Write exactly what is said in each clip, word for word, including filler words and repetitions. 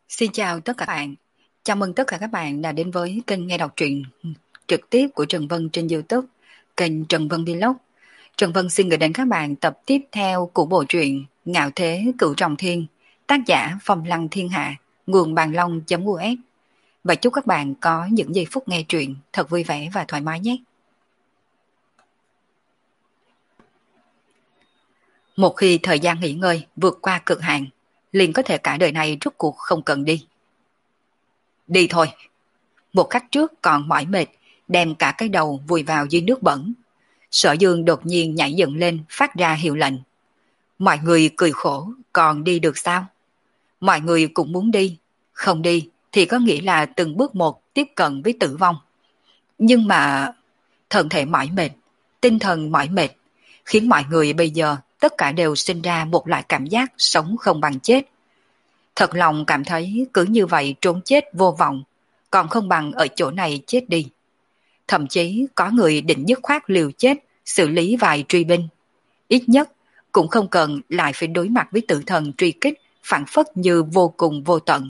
Xin chào tất cả các bạn. Chào mừng tất cả các bạn đã đến với kênh nghe đọc truyện trực tiếp của Trần Vân trên YouTube, kênh Trần Vân Vlog. Trần Vân xin gửi đến các bạn tập tiếp theo của bộ truyện Ngạo Thế Cửu Trọng Thiên, tác giả Phong Lăng Thiên Hạ, nguồn bàn long.us. Và chúc các bạn có những giây phút nghe truyện thật vui vẻ và thoải mái nhé. Một khi thời gian nghỉ ngơi vượt qua cực hạn, liền có thể cả đời này rốt cuộc không cần đi. Đi thôi. Một khắc trước còn mỏi mệt, đem cả cái đầu vùi vào dưới nước bẩn. Sở Dương đột nhiên nhảy dựng lên phát ra hiệu lệnh. Mọi người cười khổ, còn đi được sao? Mọi người cũng muốn đi, không đi thì có nghĩa là từng bước một tiếp cận với tử vong. Nhưng mà thân thể mỏi mệt, tinh thần mỏi mệt, khiến mọi người bây giờ tất cả đều sinh ra một loại cảm giác sống không bằng chết. Thật lòng cảm thấy cứ như vậy trốn chết vô vọng, còn không bằng ở chỗ này chết đi. Thậm chí có người định dứt khoát liều chết, xử lý vài truy binh. Ít nhất cũng không cần lại phải đối mặt với tử thần truy kích phản phất như vô cùng vô tận.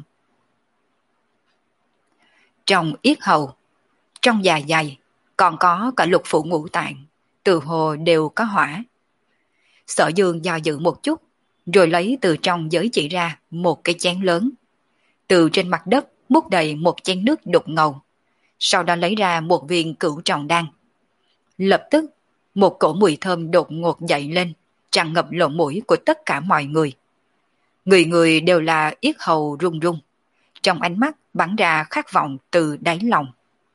Trong yết hầu, trong dạ dày, còn có cả lục phủ ngũ tạng, từ hồ đều có hỏa. Sở Dương do dự một chút, rồi lấy từ trong giới chỉ ra một cái chén lớn. Từ trên mặt đất múc đầy một chén nước đục ngầu, sau đó lấy ra một viên cửu trọng đan. Lập tức, một cổ mùi thơm đột ngột dậy lên, tràn ngập lỗ mũi của tất cả mọi người. Người người đều là yết hầu run run, trong ánh mắt bắn ra khát vọng từ đáy lòng.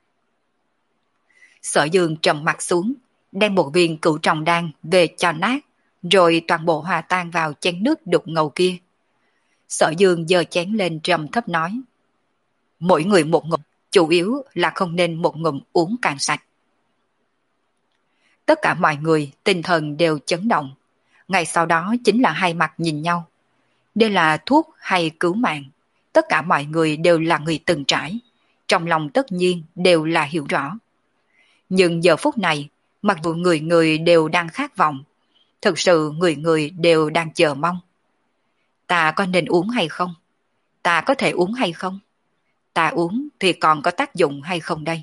Sở Dương trầm mặt xuống, đem một viên cửu trọng đan về cho nát, rồi toàn bộ hòa tan vào chén nước đục ngầu kia. Sở Dương giơ chén lên trầm thấp nói: mỗi người một ngụm, chủ yếu là không nên một ngụm uống cạn sạch. Tất cả mọi người tinh thần đều chấn động. Ngay sau đó chính là hai mặt nhìn nhau. Đây là thuốc hay cứu mạng? Tất cả mọi người đều là người từng trải, trong lòng tất nhiên đều là hiểu rõ. Nhưng giờ phút này, mặc dù người người đều đang khát vọng, thực sự người người đều đang chờ mong. Ta có nên uống hay không? Ta có thể uống hay không? Ta uống thì còn có tác dụng hay không đây?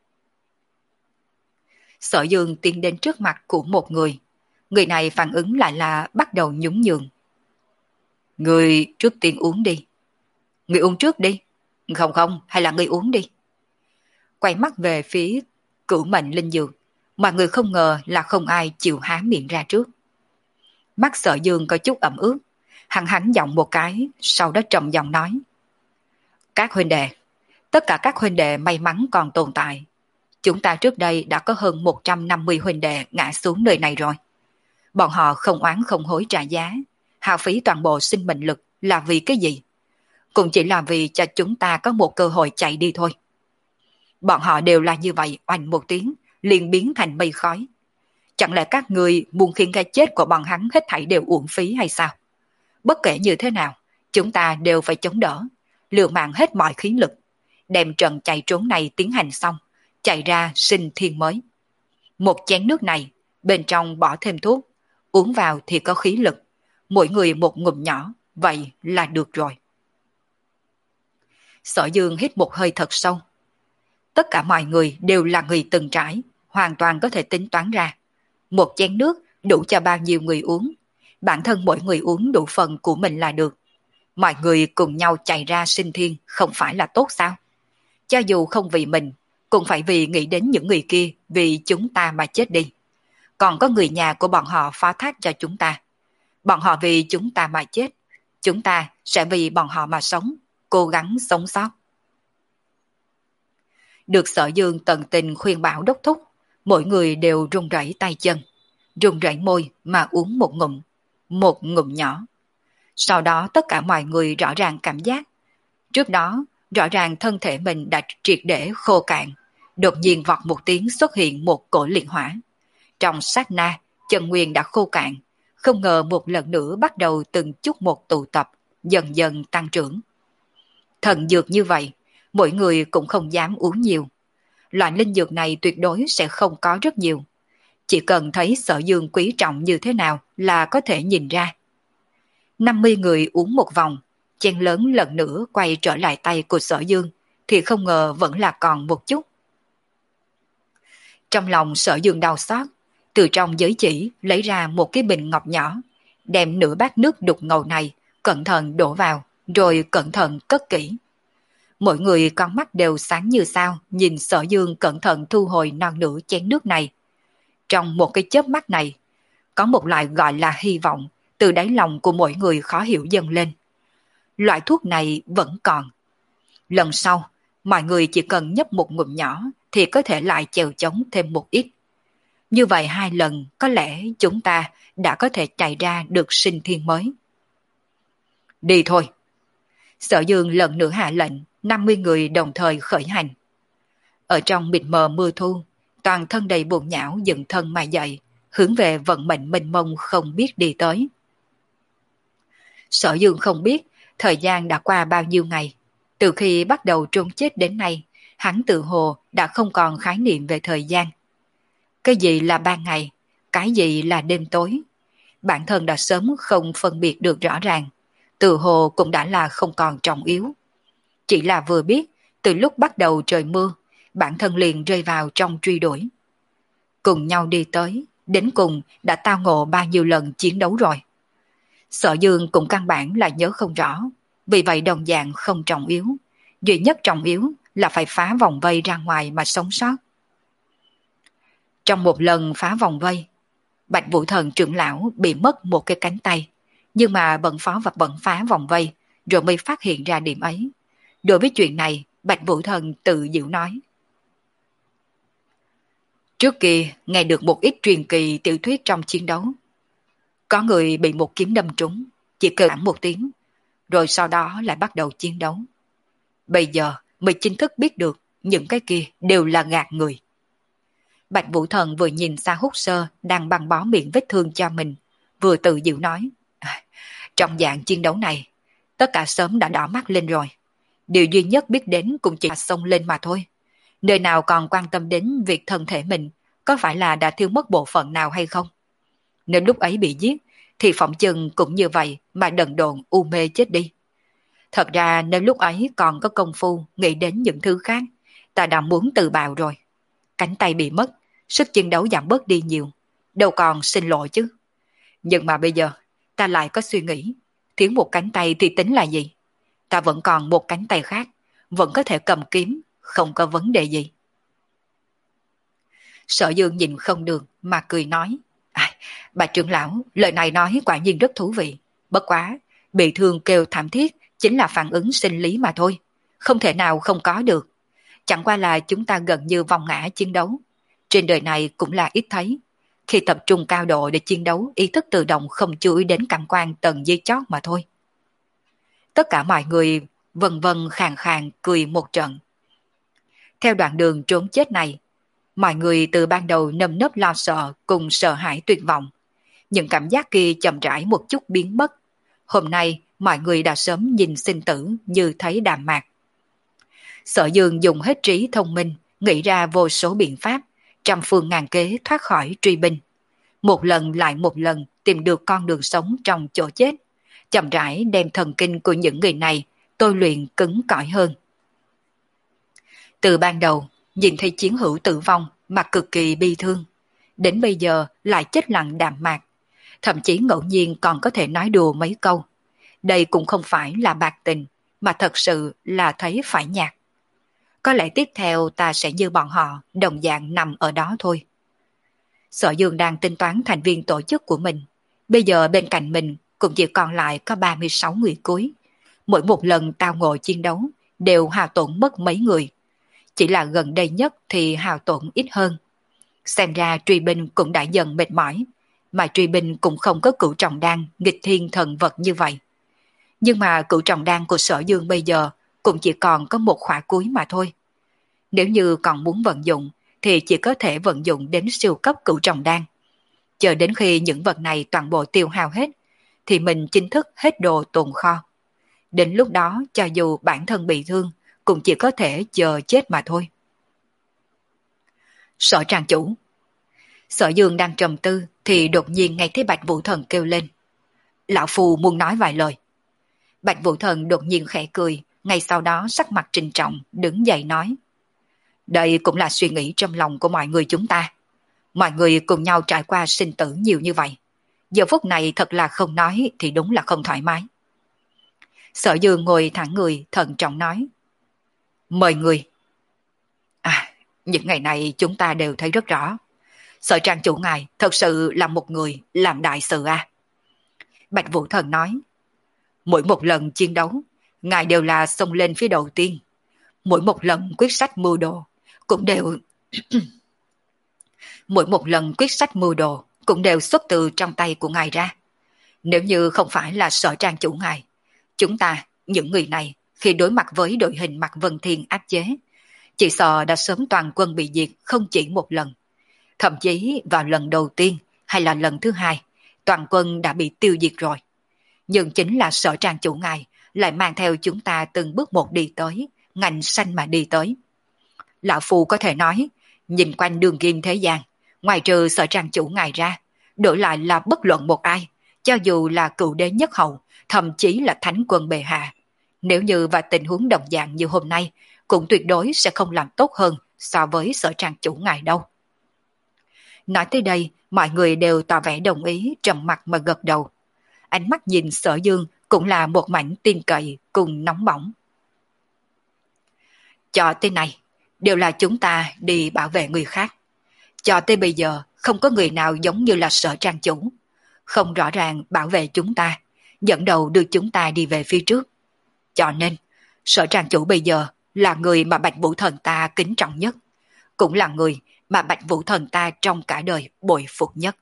Sở Dương tiến đến trước mặt của một người. Người này phản ứng lại là bắt đầu nhún nhường. Người trước tiên uống đi. Người uống trước đi. Không không, hay là người uống đi. Quay mắt về phía cửu mệnh linh dược. Mọi người không ngờ là không ai chịu há miệng ra trước. Mắt Sở Dương có chút ẩm ướt. Hắn hắn giọng một cái, sau đó trầm giọng nói: các huynh đệ, tất cả các huynh đệ may mắn còn tồn tại. Chúng ta trước đây đã có hơn một trăm năm mươi huynh đệ ngã xuống nơi này rồi. Bọn họ không oán không hối trả giá, hao phí toàn bộ sinh mệnh lực là vì cái gì? Cũng chỉ là vì cho chúng ta có một cơ hội chạy đi thôi. Bọn họ đều là như vậy, oanh một tiếng, liền biến thành mây khói. Chẳng lẽ các người muốn khiến cái chết của bọn hắn hết thảy đều uổng phí hay sao? Bất kể như thế nào, chúng ta đều phải chống đỡ, liều mạng hết mọi khí lực, đem trận chạy trốn này tiến hành xong, chạy ra sinh thiên mới. Một chén nước này, bên trong bỏ thêm thuốc, uống vào thì có khí lực, mỗi người một ngụm nhỏ, vậy là được rồi. Sở Dương hít một hơi thật sâu. Tất cả mọi người đều là người từng trải, hoàn toàn có thể tính toán ra. Một chén nước đủ cho bao nhiêu người uống, bản thân mỗi người uống đủ phần của mình là được. Mọi người cùng nhau chạy ra sinh thiên không phải là tốt sao? Cho dù không vì mình, cũng phải vì nghĩ đến những người kia vì chúng ta mà chết đi. Còn có người nhà của bọn họ phó thác cho chúng ta. Bọn họ vì chúng ta mà chết, chúng ta sẽ vì bọn họ mà sống, cố gắng sống sót. Được Sở Dương tận tình khuyên bảo đốc thúc, mỗi người đều run rẩy tay chân, run rẩy môi mà uống một ngụm, một ngụm nhỏ. Sau đó tất cả mọi người rõ ràng cảm giác. Trước đó, rõ ràng thân thể mình đã triệt để khô cạn, đột nhiên vọt một tiếng xuất hiện một cổ liệt hỏa. Trong sát na, chân nguyên đã khô cạn, không ngờ một lần nữa bắt đầu từng chút một tụ tập, dần dần tăng trưởng. Thần dược như vậy, mỗi người cũng không dám uống nhiều. Loại linh dược này tuyệt đối sẽ không có rất nhiều. Chỉ cần thấy Sở Dương quý trọng như thế nào là có thể nhìn ra. năm mươi người uống một vòng, chen lớn lần nữa quay trở lại tay của Sở Dương, thì không ngờ vẫn là còn một chút. Trong lòng Sở Dương đau xót, từ trong giới chỉ lấy ra một cái bình ngọc nhỏ, đem nửa bát nước đục ngầu này cẩn thận đổ vào, rồi cẩn thận cất kỹ. Mỗi người con mắt đều sáng như sao nhìn Sở Dương cẩn thận thu hồi non nửa chén nước này. Trong một cái chớp mắt này, có một loại gọi là hy vọng từ đáy lòng của mỗi người khó hiểu dâng lên. Loại thuốc này vẫn còn. Lần sau, mọi người chỉ cần nhấp một ngụm nhỏ thì có thể lại chèo chống thêm một ít. Như vậy hai lần có lẽ chúng ta đã có thể chạy ra được sinh thiên mới. Đi thôi. Sở Dương lần nữa hạ lệnh, năm mươi người đồng thời khởi hành. Ở trong mịt mờ mưa thu, toàn thân đầy buồn nhão dựng thân mà dậy, hướng về vận mệnh mênh mông không biết đi tới. Sở Dương không biết thời gian đã qua bao nhiêu ngày. Từ khi bắt đầu trốn chết đến nay, hắn tự hồ đã không còn khái niệm về thời gian. Cái gì là ban ngày, cái gì là đêm tối. Bản thân đã sớm không phân biệt được rõ ràng, tự hồ cũng đã là không còn trọng yếu. Chỉ là vừa biết, từ lúc bắt đầu trời mưa, bản thân liền rơi vào trong truy đuổi. Cùng nhau đi tới, đến cùng đã tao ngộ bao nhiêu lần chiến đấu rồi. Sở Dương cũng căn bản là nhớ không rõ, vì vậy đồng dạng không trọng yếu. Duy nhất trọng yếu là phải phá vòng vây ra ngoài mà sống sót. Trong một lần phá vòng vây, Bạch Vũ Thần trưởng lão bị mất một cái cánh tay, nhưng mà bận phó và bận phá vòng vây, rồi mới phát hiện ra điểm ấy. Đối với chuyện này, Bạch Vũ Thần tự giễu nói. Trước kia nghe được một ít truyền kỳ tiểu thuyết trong chiến đấu. Có người bị một kiếm đâm trúng, chỉ kêu thảm một tiếng, rồi sau đó lại bắt đầu chiến đấu. Bây giờ mới chính thức biết được những cái kia đều là gạt người. Bạch Vũ Thần vừa nhìn Sa Húc Sơ đang băng bó miệng vết thương cho mình, vừa tự giễu nói. À, trong dạng chiến đấu này, tất cả sớm đã đỏ mắt lên rồi. Điều duy nhất biết đến cũng chỉ là xông lên mà thôi. Nơi nào còn quan tâm đến việc thân thể mình có phải là đã thiếu mất bộ phận nào hay không. Nếu lúc ấy bị giết thì phỏng chừng cũng như vậy mà đần độn u mê chết đi. Thật ra nếu lúc ấy còn có công phu nghĩ đến những thứ khác, ta đã muốn tự bào rồi. Cánh tay bị mất, sức chiến đấu giảm bớt đi nhiều, đâu còn xin lỗi chứ. Nhưng mà bây giờ ta lại có suy nghĩ, thiếu một cánh tay thì tính là gì? Ta vẫn còn một cánh tay khác, vẫn có thể cầm kiếm, không có vấn đề gì. Sở Dương nhìn không được mà cười nói. À, bà trưởng lão, lời này nói quả nhiên rất thú vị. Bất quá, bị thương kêu thảm thiết chính là phản ứng sinh lý mà thôi. Không thể nào không có được. Chẳng qua là chúng ta gần như vòng ngã chiến đấu. Trên đời này cũng là ít thấy. Khi tập trung cao độ để chiến đấu, ý thức tự động không chú ý đến cảm quan tầng dưới chót mà thôi. Tất cả mọi người vần vần khàn khàn cười một trận. Theo đoạn đường trốn chết này, mọi người từ ban đầu nơm nớp lo sợ cùng sợ hãi tuyệt vọng. Những cảm giác kia chậm rãi một chút biến mất. Hôm nay mọi người đã sớm nhìn sinh tử như thấy đạm mạc. Sở Dương dùng hết trí thông minh, nghĩ ra vô số biện pháp, trăm phương ngàn kế thoát khỏi truy binh. Một lần lại một lần tìm được con đường sống trong chỗ chết, chậm rãi đem thần kinh của những người này tôi luyện cứng cỏi hơn. Từ ban đầu, nhìn thấy chiến hữu tử vong mà cực kỳ bi thương, đến bây giờ lại chết lặng đạm mạc, thậm chí ngẫu nhiên còn có thể nói đùa mấy câu. Đây cũng không phải là bạc tình, mà thật sự là thấy phải nhạt. Có lẽ tiếp theo ta sẽ như bọn họ, đồng dạng nằm ở đó thôi. Sở Dương đang tính toán thành viên tổ chức của mình. Bây giờ bên cạnh mình cũng chỉ còn lại có ba mươi sáu người cuối. Mỗi một lần tao ngộ chiến đấu đều hao tổn mất mấy người. Chỉ là gần đây nhất thì hao tổn ít hơn. Xem ra truy binh cũng đã dần mệt mỏi, mà truy binh cũng không có cửu trọng đan nghịch thiên thần vật như vậy. Nhưng mà cửu trọng đan của Sở Dương bây giờ cũng chỉ còn có một khỏa cuối mà thôi. Nếu như còn muốn vận dụng thì chỉ có thể vận dụng đến siêu cấp cửu trọng đan. Chờ đến khi những vật này toàn bộ tiêu hao hết thì mình chính thức hết đồ tồn kho. Đến lúc đó cho dù bản thân bị thương cũng chỉ có thể chờ chết mà thôi. Sở trang chủ. Sở Dương đang trầm tư thì đột nhiên nghe thấy Bạch Vũ Thần kêu lên. Lão Phù muốn nói vài lời. Bạch Vũ Thần đột nhiên khẽ cười, ngay sau đó sắc mặt trịnh trọng, đứng dậy nói. Đây cũng là suy nghĩ trong lòng của mọi người chúng ta. Mọi người cùng nhau trải qua sinh tử nhiều như vậy. Giờ phút này thật là không nói thì đúng là không thoải mái. Sở Dương ngồi thẳng người, thận trọng nói. Mời người. À, những ngày này chúng ta đều thấy rất rõ. Sở trang chủ ngài thật sự là một người làm đại sự à. Bạch Vũ Thần nói. Mỗi một lần chiến đấu, ngài đều là xông lên phía đầu tiên. Mỗi một lần quyết sách mưu đồ, cũng đều... Mỗi một lần quyết sách mưu đồ, cũng đều xuất từ trong tay của ngài ra. Nếu như không phải là sở trang chủ ngài, chúng ta, những người này, khi đối mặt với đội hình Mạc Vân Thiên áp chế, chỉ sợ đã sớm toàn quân bị diệt không chỉ một lần. Thậm chí vào lần đầu tiên hay là lần thứ hai, toàn quân đã bị tiêu diệt rồi. Nhưng chính là sở trang chủ ngài lại mang theo chúng ta từng bước một đi tới, ngạnh xanh mà đi tới. Lão Phu có thể nói, nhìn quanh đường kim thế gian, ngoài trừ sở trang chủ ngài ra, đổi lại là bất luận một ai, cho dù là cựu đế nhất hậu, thậm chí là thánh quân bệ hạ. Nếu như và tình huống đồng dạng như hôm nay, cũng tuyệt đối sẽ không làm tốt hơn so với sở trang chủ ngài đâu. Nói tới đây, mọi người đều tỏ vẻ đồng ý, trầm mặt mà gật đầu. Ánh mắt nhìn Sở Dương cũng là một mảnh tin cậy cùng nóng bỏng. Cho tới này, đều là chúng ta đi bảo vệ người khác. Cho tới bây giờ, không có người nào giống như là sở trang chủ. Không rõ ràng bảo vệ chúng ta, dẫn đầu đưa chúng ta đi về phía trước. Cho nên, sở trang chủ bây giờ là người mà Bạch Vũ Thần ta kính trọng nhất. Cũng là người mà Bạch Vũ Thần ta trong cả đời bội phục nhất.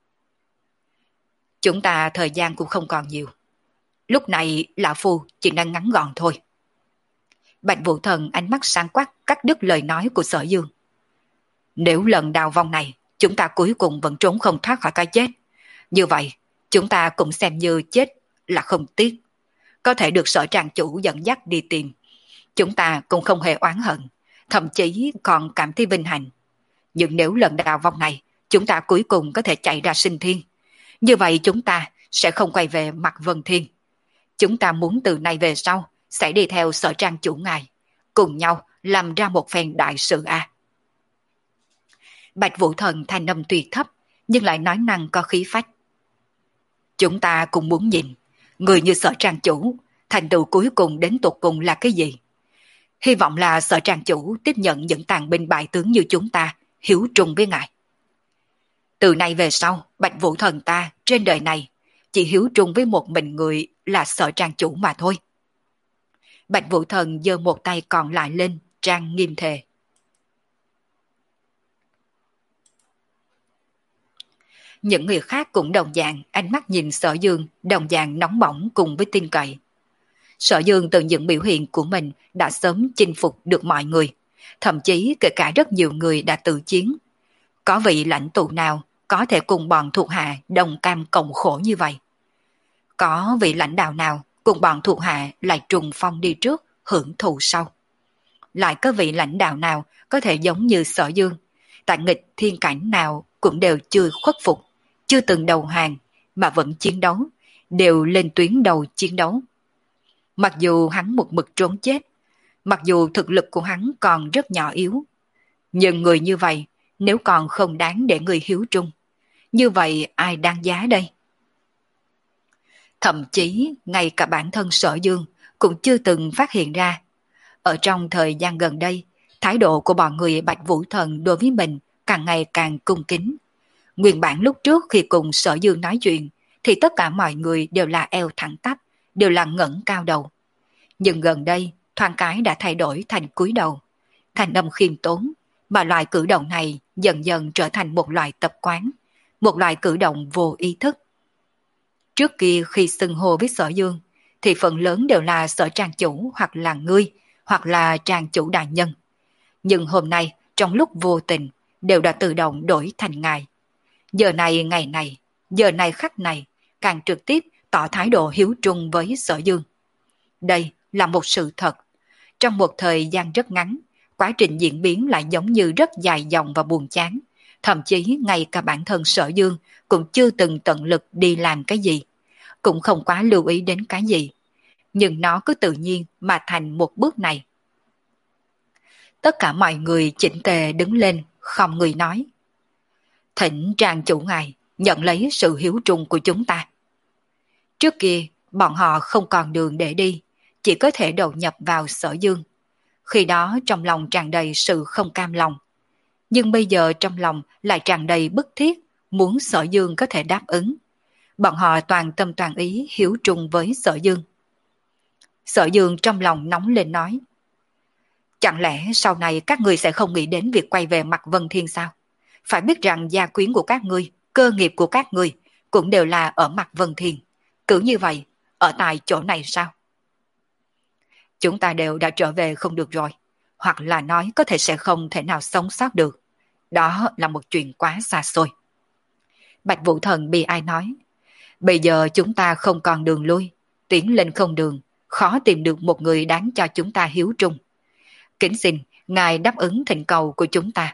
Chúng ta thời gian cũng không còn nhiều. Lúc này Lão Phu chỉ đang ngắn gọn thôi. Bạch Vũ Thần ánh mắt sáng quắc cắt đứt lời nói của Sở Dương. Nếu lần đào vong này chúng ta cuối cùng vẫn trốn không thoát khỏi cái chết, như vậy chúng ta cũng xem như chết là không tiếc. Có thể được sở trang chủ dẫn dắt đi tìm, chúng ta cũng không hề oán hận, thậm chí còn cảm thấy vinh hạnh. Nhưng nếu lần đào vong này chúng ta cuối cùng có thể chạy ra sinh thiên, như vậy chúng ta sẽ không quay về Mạc Vân Thiên. Chúng ta muốn từ nay về sau sẽ đi theo sở trang chủ ngài, cùng nhau làm ra một phen đại sự a. À. Bạch Vũ Thần thanh âm tuy thấp, nhưng lại nói năng có khí phách. Chúng ta cũng muốn nhìn, người như sở trang chủ, thành tựu cuối cùng đến tột cùng là cái gì? Hy vọng là sở trang chủ tiếp nhận những tàn binh bại tướng như chúng ta, hiếu trung với ngài. Từ nay về sau, Bạch Vũ Thần ta trên đời này chỉ hiếu trung với một mình người là sở trang chủ mà thôi. Bạch Vũ Thần giơ một tay còn lại lên, trang nghiêm thề. Những người khác cũng đồng dạng, ánh mắt nhìn Sở Dương đồng dạng nóng bỏng cùng với tin cậy. Sở Dương từ những biểu hiện của mình đã sớm chinh phục được mọi người, thậm chí kể cả rất nhiều người đã tự chiến. Có vị lãnh tụ nào có thể cùng bọn thuộc hạ đồng cam cộng khổ như vậy? Có vị lãnh đạo nào cùng bọn thuộc hạ lại trùng phong đi trước, hưởng thụ sau? Lại có vị lãnh đạo nào có thể giống như Sở Dương, tại nghịch thiên cảnh nào cũng đều chưa khuất phục, chưa từng đầu hàng mà vẫn chiến đấu, đều lên tuyến đầu chiến đấu. Mặc dù hắn một mực trốn chết, mặc dù thực lực của hắn còn rất nhỏ yếu, nhưng người như vậy nếu còn không đáng để người hiếu trung, như vậy ai đáng giá đây? Thậm chí ngay cả bản thân Sở Dương cũng chưa từng phát hiện ra. Ở trong thời gian gần đây, thái độ của bọn người Bạch Vũ Thần đối với mình càng ngày càng cung kính. Nguyên bản lúc trước khi cùng Sở Dương nói chuyện, thì tất cả mọi người đều là eo thẳng tắp, đều là ngẩng cao đầu. Nhưng gần đây, thoáng cái đã thay đổi thành cúi đầu, thành âm khiêm tốn, mà loại cử động này dần dần trở thành một loại tập quán, một loại cử động vô ý thức. Trước kia khi xưng hô với Sở Dương, thì phần lớn đều là Sở trang chủ hoặc là ngươi, hoặc là trang chủ đại nhân. Nhưng hôm nay, trong lúc vô tình, đều đã tự động đổi thành ngài. Giờ này ngày này, giờ này khắc này, càng trực tiếp tỏ thái độ hiếu trung với Sở Dương. Đây là một sự thật. Trong một thời gian rất ngắn, quá trình diễn biến lại giống như rất dài dòng và buồn chán. Thậm chí ngay cả bản thân Sở Dương cũng chưa từng tận lực đi làm cái gì, cũng không quá lưu ý đến cái gì. nhưng nó cứ tự nhiên mà thành một bước này. Tất cả mọi người chỉnh tề đứng lên, không người nói. Thỉnh trang chủ ngài nhận lấy sự hiếu trung của chúng ta. Trước kia, bọn họ không còn đường để đi, chỉ có thể đầu nhập vào Sở Dương. Khi đó trong lòng tràn đầy sự không cam lòng. Nhưng bây giờ trong lòng lại tràn đầy bức thiết, muốn Sở Dương có thể đáp ứng. Bọn họ toàn tâm toàn ý hiếu trung với Sở Dương. Sở Dương trong lòng nóng lên nói. Chẳng lẽ sau này các ngươi sẽ không nghĩ đến việc quay về mặt Vân Thiên sao? Phải biết rằng gia quyến của các ngươi, cơ nghiệp của các ngươi cũng đều là ở mặt Vân Thiên. Cứ như vậy, ở tại chỗ này sao? Chúng ta đều đã trở về không được rồi. Hoặc là nói có thể sẽ không thể nào sống sót được. Đó là một chuyện quá xa xôi. Bạch Vũ Thần bi ai nói. Bây giờ chúng ta không còn đường lui. Tiến lên không đường. Khó tìm được một người đáng cho chúng ta hiếu trung. Kính xin ngài đáp ứng thỉnh cầu của chúng ta.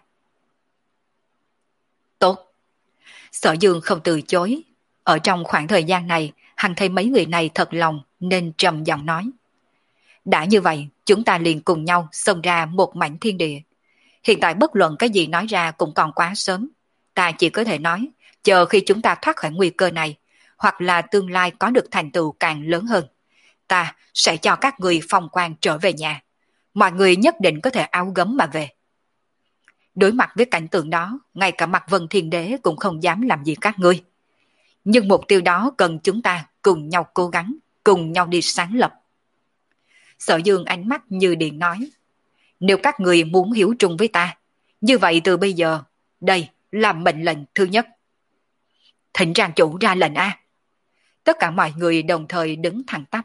Tốt. Sở Dương không từ chối. Ở trong khoảng thời gian này, hắn thấy mấy người này thật lòng nên trầm giọng nói. Đã như vậy, chúng ta liền cùng nhau xông ra một mảnh thiên địa. Hiện tại bất luận cái gì nói ra cũng còn quá sớm. Ta chỉ có thể nói, chờ khi chúng ta thoát khỏi nguy cơ này, hoặc là tương lai có được thành tựu càng lớn hơn, ta sẽ cho các người phong quang trở về nhà. Mọi người nhất định có thể áo gấm mà về. Đối mặt với cảnh tượng đó, ngay cả mặt Vân Thiên Đế cũng không dám làm gì các ngươi. Nhưng mục tiêu đó cần chúng ta cùng nhau cố gắng, cùng nhau đi sáng lập. Sở Dương ánh mắt như điện nói. Nếu các người muốn hiếu trung với ta, như vậy từ bây giờ, đây là mệnh lệnh thứ nhất. Thỉnh trang chủ ra lệnh A. Tất cả mọi người đồng thời đứng thẳng tắp.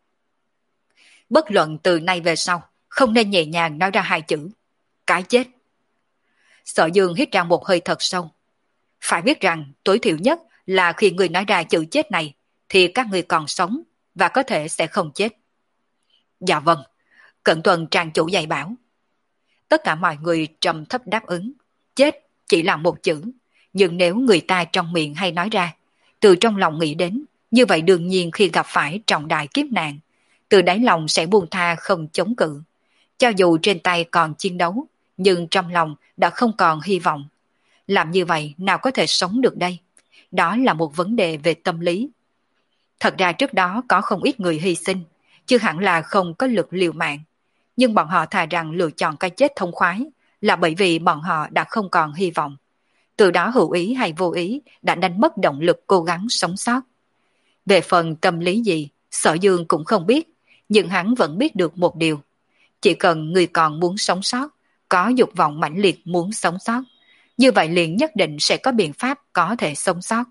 Bất luận từ nay về sau, không nên nhẹ nhàng nói ra hai chữ. Cái chết. Sở Dương hít ra một hơi thật sâu. Phải biết rằng tối thiểu nhất là khi người nói ra chữ chết này, thì các người còn sống và có thể sẽ không chết. Dạ vâng, cẩn tuần trang chủ dạy bảo. Tất cả mọi người trầm thấp đáp ứng. Chết chỉ là một chữ, nhưng nếu người ta trong miệng hay nói ra, từ trong lòng nghĩ đến, như vậy đương nhiên khi gặp phải trọng đại kiếp nạn, từ đáy lòng sẽ buông tha không chống cự. Cho dù trên tay còn chiến đấu, nhưng trong lòng đã không còn hy vọng. Làm như vậy nào có thể sống được đây? Đó là một vấn đề về tâm lý. Thật ra trước đó có không ít người hy sinh, chứ hẳn là không có lực liều mạng. Nhưng bọn họ thà rằng lựa chọn cái chết thông khoái là bởi vì bọn họ đã không còn hy vọng. Từ đó hữu ý hay vô ý đã đánh mất động lực cố gắng sống sót. Về phần tâm lý gì, Sở Dương cũng không biết, nhưng hắn vẫn biết được một điều. Chỉ cần người còn muốn sống sót, có dục vọng mãnh liệt muốn sống sót, như vậy liền nhất định sẽ có biện pháp có thể sống sót.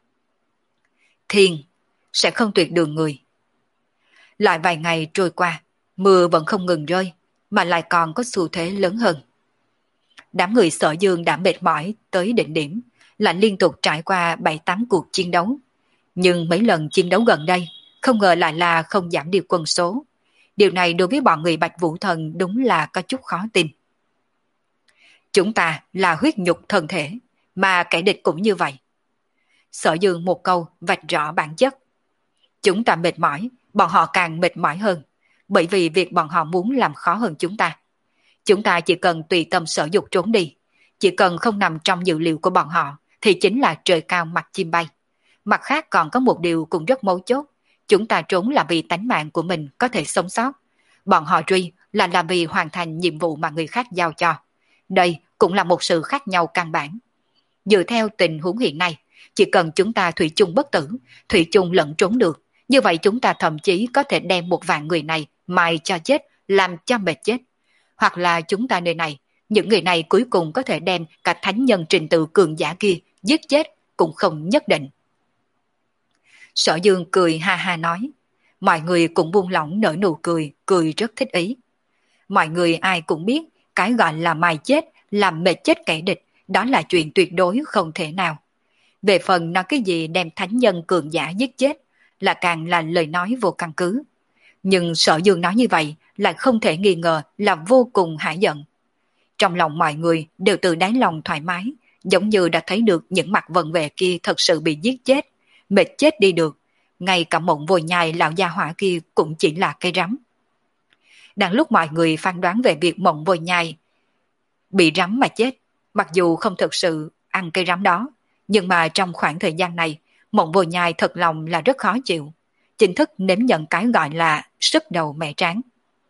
Thiên sẽ không tuyệt đường người. Lại vài ngày trôi qua, mưa vẫn không ngừng rơi, mà lại còn có xu thế lớn hơn. Đám người Sở Dương đã mệt mỏi tới đỉnh điểm, lại liên tục trải qua bảy tám cuộc chiến đấu. Nhưng mấy lần chiến đấu gần đây, không ngờ lại là không giảm đi quân số. Điều này đối với bọn người Bạch Vũ Thần đúng là có chút khó tin. Chúng ta là huyết nhục thân thể, mà kẻ địch cũng như vậy. Sở Dương một câu vạch rõ bản chất. Chúng ta mệt mỏi, bọn họ càng mệt mỏi hơn, bởi vì việc bọn họ muốn làm khó hơn chúng ta. Chúng ta chỉ cần tùy tâm sở dục trốn đi, chỉ cần không nằm trong dự liệu của bọn họ, thì chính là trời cao mặt chim bay. Mặt khác còn có một điều cũng rất mấu chốt, chúng ta trốn là vì tánh mạng của mình có thể sống sót. Bọn họ truy là làm vì hoàn thành nhiệm vụ mà người khác giao cho. Đây cũng là một sự khác nhau căn bản. Dựa theo tình huống hiện nay, chỉ cần chúng ta thủy chung bất tử, thủy chung lẫn trốn được, như vậy chúng ta thậm chí có thể đem một vạn người này mài cho chết, làm cho mệt chết. Hoặc là chúng ta nơi này, những người này cuối cùng có thể đem cả thánh nhân trình tự cường giả kia giết chết cũng không nhất định. Sở Dương cười ha ha nói, mọi người cũng buông lỏng nở nụ cười, cười rất thích ý. Mọi người ai cũng biết, cái gọi là mài chết, làm mệt chết kẻ địch, đó là chuyện tuyệt đối không thể nào. Về phần nói cái gì đem thánh nhân cường giả giết chết, là càng là lời nói vô căn cứ. Nhưng Sở Dương nói như vậy lại không thể nghi ngờ là vô cùng hả giận. Trong lòng mọi người đều từ đáy lòng thoải mái, giống như đã thấy được những mặt vận vệ kia thật sự bị giết chết, mệt chết đi được, ngay cả Mộng Vô Nhai lão gia hỏa kia cũng chỉ là cây rắm. Đang lúc mọi người phán đoán về việc Mộng Vô Nhai bị rắm mà chết, mặc dù không thực sự ăn cây rắm đó, nhưng mà trong khoảng thời gian này, Mộng Vô Nhai thật lòng là rất khó chịu, chính thức nếm nhận cái gọi là sức đầu mẹ tráng.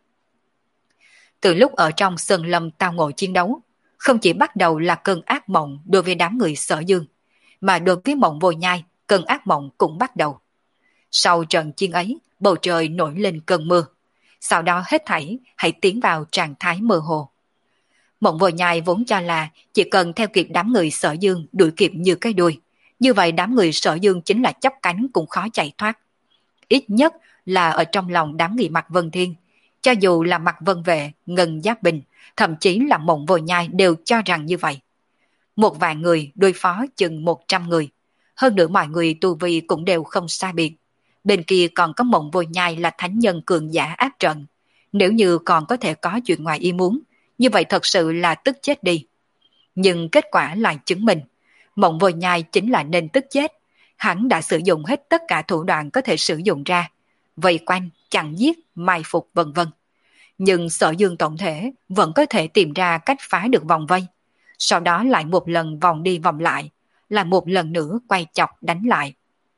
Từ lúc ở trong sơn lâm tao ngộ chiến đấu, không chỉ bắt đầu là cơn ác mộng đối với đám người Sở Dương, mà đối với Mộng Vô Nhai, cơn ác mộng cũng bắt đầu. Sau trận chiến ấy, bầu trời nổi lên cơn mưa, sau đó hết thảy hãy tiến vào trạng thái mơ hồ. Mộng Vô Nhai vốn cho là chỉ cần theo kịp đám người Sở Dương đuổi kịp như cái đuôi, như vậy đám người Sở Dương chính là chắp cánh cũng khó chạy thoát. Ít nhất là ở trong lòng đám người Mạc Vân Thiên, cho dù là Mạc Vân Vệ, Ngân Giáp Bình, thậm chí là Mộng Vô Nhai đều cho rằng như vậy. Một vạn người đối phó chừng một trăm người, hơn nữa mọi người tu vi cũng đều không sai biệt. Bên kia còn có Mộng Vô Nhai là thánh nhân cường giả áp trận. Nếu như còn có thể có chuyện ngoài ý muốn, như vậy thật sự là tức chết đi. Nhưng kết quả lại chứng minh, Mộng Vô Nhai chính là nên tức chết. Hắn đã sử dụng hết tất cả thủ đoạn có thể sử dụng ra, vây quanh, chặn giết, mai phục vân vân. Nhưng Sở Dương tổng thể vẫn có thể tìm ra cách phá được vòng vây. Sau đó lại một lần vòng đi vòng lại, là một lần nữa quay chọc đánh lại.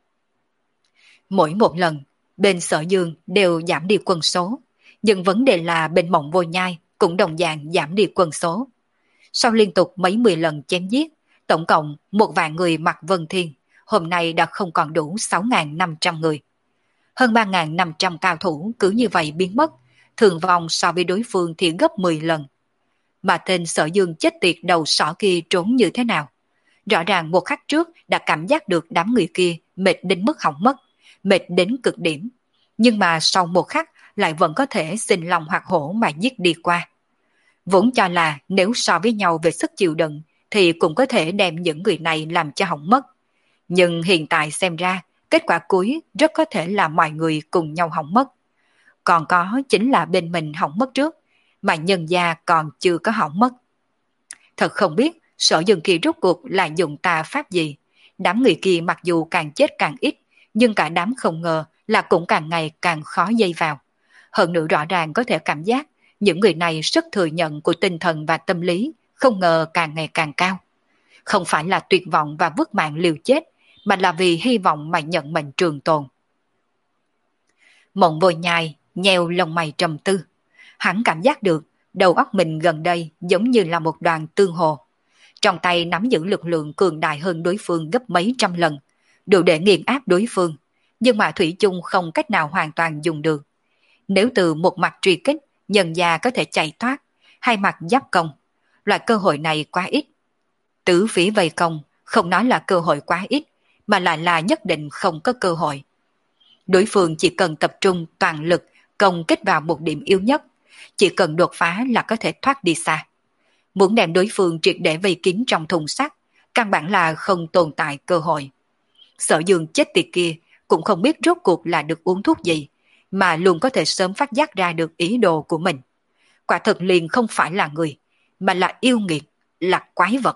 Mỗi một lần, bên Sở Dương đều giảm đi quân số, nhưng vấn đề là bên Mộng Vô Nhai cũng đồng dạng giảm đi quân số. Sau liên tục mấy mười lần chém giết, tổng cộng một vạn người Mạc Vân Thiên, hôm nay đã không còn đủ sáu nghìn năm trăm người. Hơn ba nghìn năm trăm cao thủ cứ như vậy biến mất, thường vong so với đối phương thì gấp mười lần. Mà tên Sở Dương chết tiệt đầu sỏ kia trốn như thế nào? Rõ ràng một khắc trước đã cảm giác được đám người kia mệt đến mức hỏng mất, mệt đến cực điểm. Nhưng mà sau một khắc lại vẫn có thể sinh lòng hoặc hổ mà giết đi qua. Vốn cho là nếu so với nhau về sức chịu đựng thì cũng có thể đem những người này làm cho hỏng mất. Nhưng hiện tại xem ra, kết quả cuối rất có thể là mọi người cùng nhau hỏng mất. Còn có chính là bên mình hỏng mất trước, mà nhân gia còn chưa có hỏng mất. Thật không biết Sở Dương kia rốt cuộc là dùng tà pháp gì. Đám người kia mặc dù càng chết càng ít, nhưng cả đám không ngờ là cũng càng ngày càng khó dây vào. Hơn nữa rõ ràng có thể cảm giác những người này sức thừa nhận của tinh thần và tâm lý không ngờ càng ngày càng cao. Không phải là tuyệt vọng và vứt mạng liều chết, mà là vì hy vọng mà nhận mệnh trường tồn. Mộng Vô Nhai nheo lông mày trầm tư. Hắn cảm giác được đầu óc mình gần đây giống như là một đoàn tương hồ. Trong tay nắm giữ lực lượng cường đại hơn đối phương gấp mấy trăm lần, đủ để nghiền áp đối phương, nhưng mà thủy chung không cách nào hoàn toàn dùng được. Nếu từ một mặt truy kích, nhân gia có thể chạy thoát, hai mặt giáp công, loại cơ hội này quá ít. Tứ phí vây công, không nói là cơ hội quá ít, mà lại là nhất định không có cơ hội. Đối phương chỉ cần tập trung toàn lực công kích vào một điểm yếu nhất, chỉ cần đột phá là có thể thoát đi xa. Muốn đem đối phương triệt để vây kín trong thùng sắt, căn bản là không tồn tại cơ hội. Sở Dương chết tiệt kia cũng không biết rốt cuộc là được uống thuốc gì, mà luôn có thể sớm phát giác ra được ý đồ của mình. Quả thực liền không phải là người, mà là yêu nghiệt, là quái vật.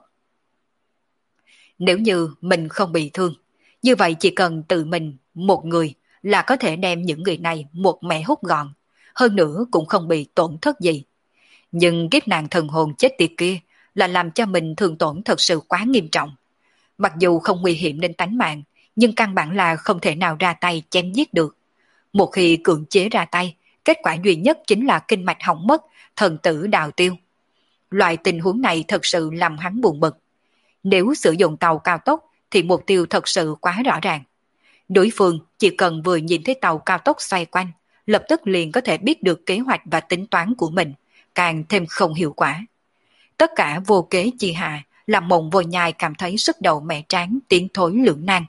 Nếu như mình không bị thương, như vậy chỉ cần tự mình, một người, là có thể đem những người này một mẻ hút gọn, hơn nữa cũng không bị tổn thất gì. Nhưng kiếp nạn thần hồn chết tiệt kia là làm cho mình thương tổn thật sự quá nghiêm trọng. Mặc dù không nguy hiểm đến tánh mạng, nhưng căn bản là không thể nào ra tay chém giết được. Một khi cưỡng chế ra tay, kết quả duy nhất chính là kinh mạch hỏng mất, thần tử đào tiêu. Loại tình huống này thật sự làm hắn buồn bực. Nếu sử dụng tàu cao tốc thì mục tiêu thật sự quá rõ ràng. Đối phương chỉ cần vừa nhìn thấy tàu cao tốc xoay quanh, lập tức liền có thể biết được kế hoạch và tính toán của mình, càng thêm không hiệu quả. Tất cả vô kế chi hạ, làm Mộng Vô Nhai cảm thấy sức đầu mẹ tráng tiến thối lưỡng nan.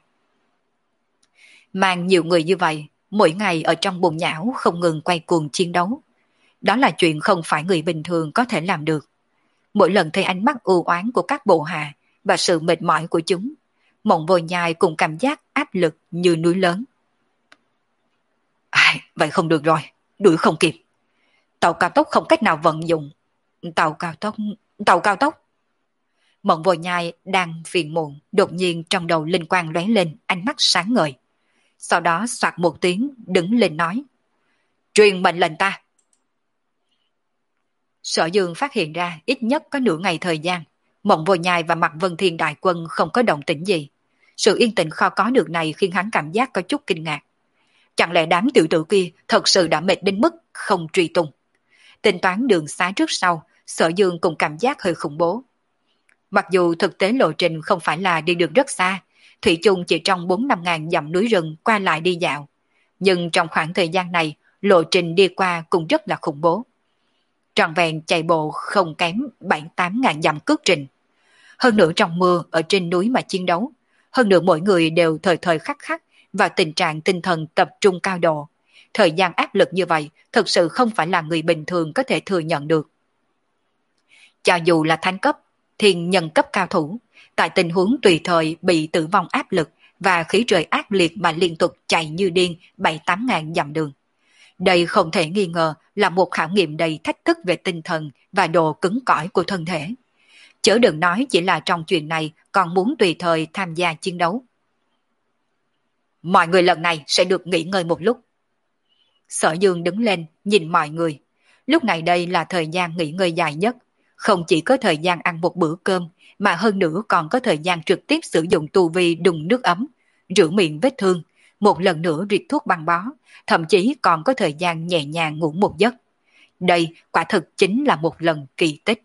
Mang nhiều người như vậy, mỗi ngày ở trong bùn nhão không ngừng quay cuồng chiến đấu. Đó là chuyện không phải người bình thường có thể làm được. Mỗi lần thấy ánh mắt ưu oán của các bộ hạ và sự mệt mỏi của chúng, Mộng Vô Nhai cũng cảm giác áp lực như núi lớn. À, vậy không được rồi, đuổi không kịp. Tàu cao tốc không cách nào vận dụng. Tàu cao tốc, tàu cao tốc. Mộng Vô Nhai đang phiền muộn, đột nhiên trong đầu linh quang lóe lên, ánh mắt sáng ngời. Sau đó soạt một tiếng đứng lên nói. Truyền mệnh lệnh ta. Sở Dương phát hiện ra ít nhất có nửa ngày thời gian, Mộng Vô Nhai và Mạc Vân Thiên đại quân không có động tĩnh gì. Sự yên tĩnh khó có được này khiến hắn cảm giác có chút kinh ngạc. Chẳng lẽ đám tiểu tử kia thật sự đã mệt đến mức không truy tung? Tính toán đường xá trước sau, Sở Dương cũng cảm giác hơi khủng bố. Mặc dù thực tế lộ trình không phải là đi được rất xa, thủy chung chỉ trong bốn năm ngàn dặm núi rừng qua lại đi dạo. Nhưng trong khoảng thời gian này, lộ trình đi qua cũng rất là khủng bố. Trọn vẹn chạy bộ không kém bảy tám ngàn dặm cước trình. Hơn nữa trong mưa ở trên núi mà chiến đấu. Hơn nữa mỗi người đều thời thời khắc khắc và tình trạng tinh thần tập trung cao độ. Thời gian áp lực như vậy thực sự không phải là người bình thường có thể thừa nhận được. Cho dù là thánh cấp, thiên nhân cấp cao thủ, tại tình huống tùy thời bị tử vong áp lực và khí trời ác liệt mà liên tục chạy như điên bảy tám ngàn dặm đường. Đây không thể nghi ngờ là một khảo nghiệm đầy thách thức về tinh thần và độ cứng cỏi của thân thể. Chớ đừng nói chỉ là trong chuyện này còn muốn tùy thời tham gia chiến đấu. Mọi người lần này sẽ được nghỉ ngơi một lúc. Sở Dương đứng lên nhìn mọi người. Lúc này đây là thời gian nghỉ ngơi dài nhất. Không chỉ có thời gian ăn một bữa cơm, mà hơn nữa còn có thời gian trực tiếp sử dụng tu vi đun nước ấm, rửa miệng vết thương, một lần nữa rịt thuốc băng bó, thậm chí còn có thời gian nhẹ nhàng ngủ một giấc. Đây quả thực chính là một lần kỳ tích.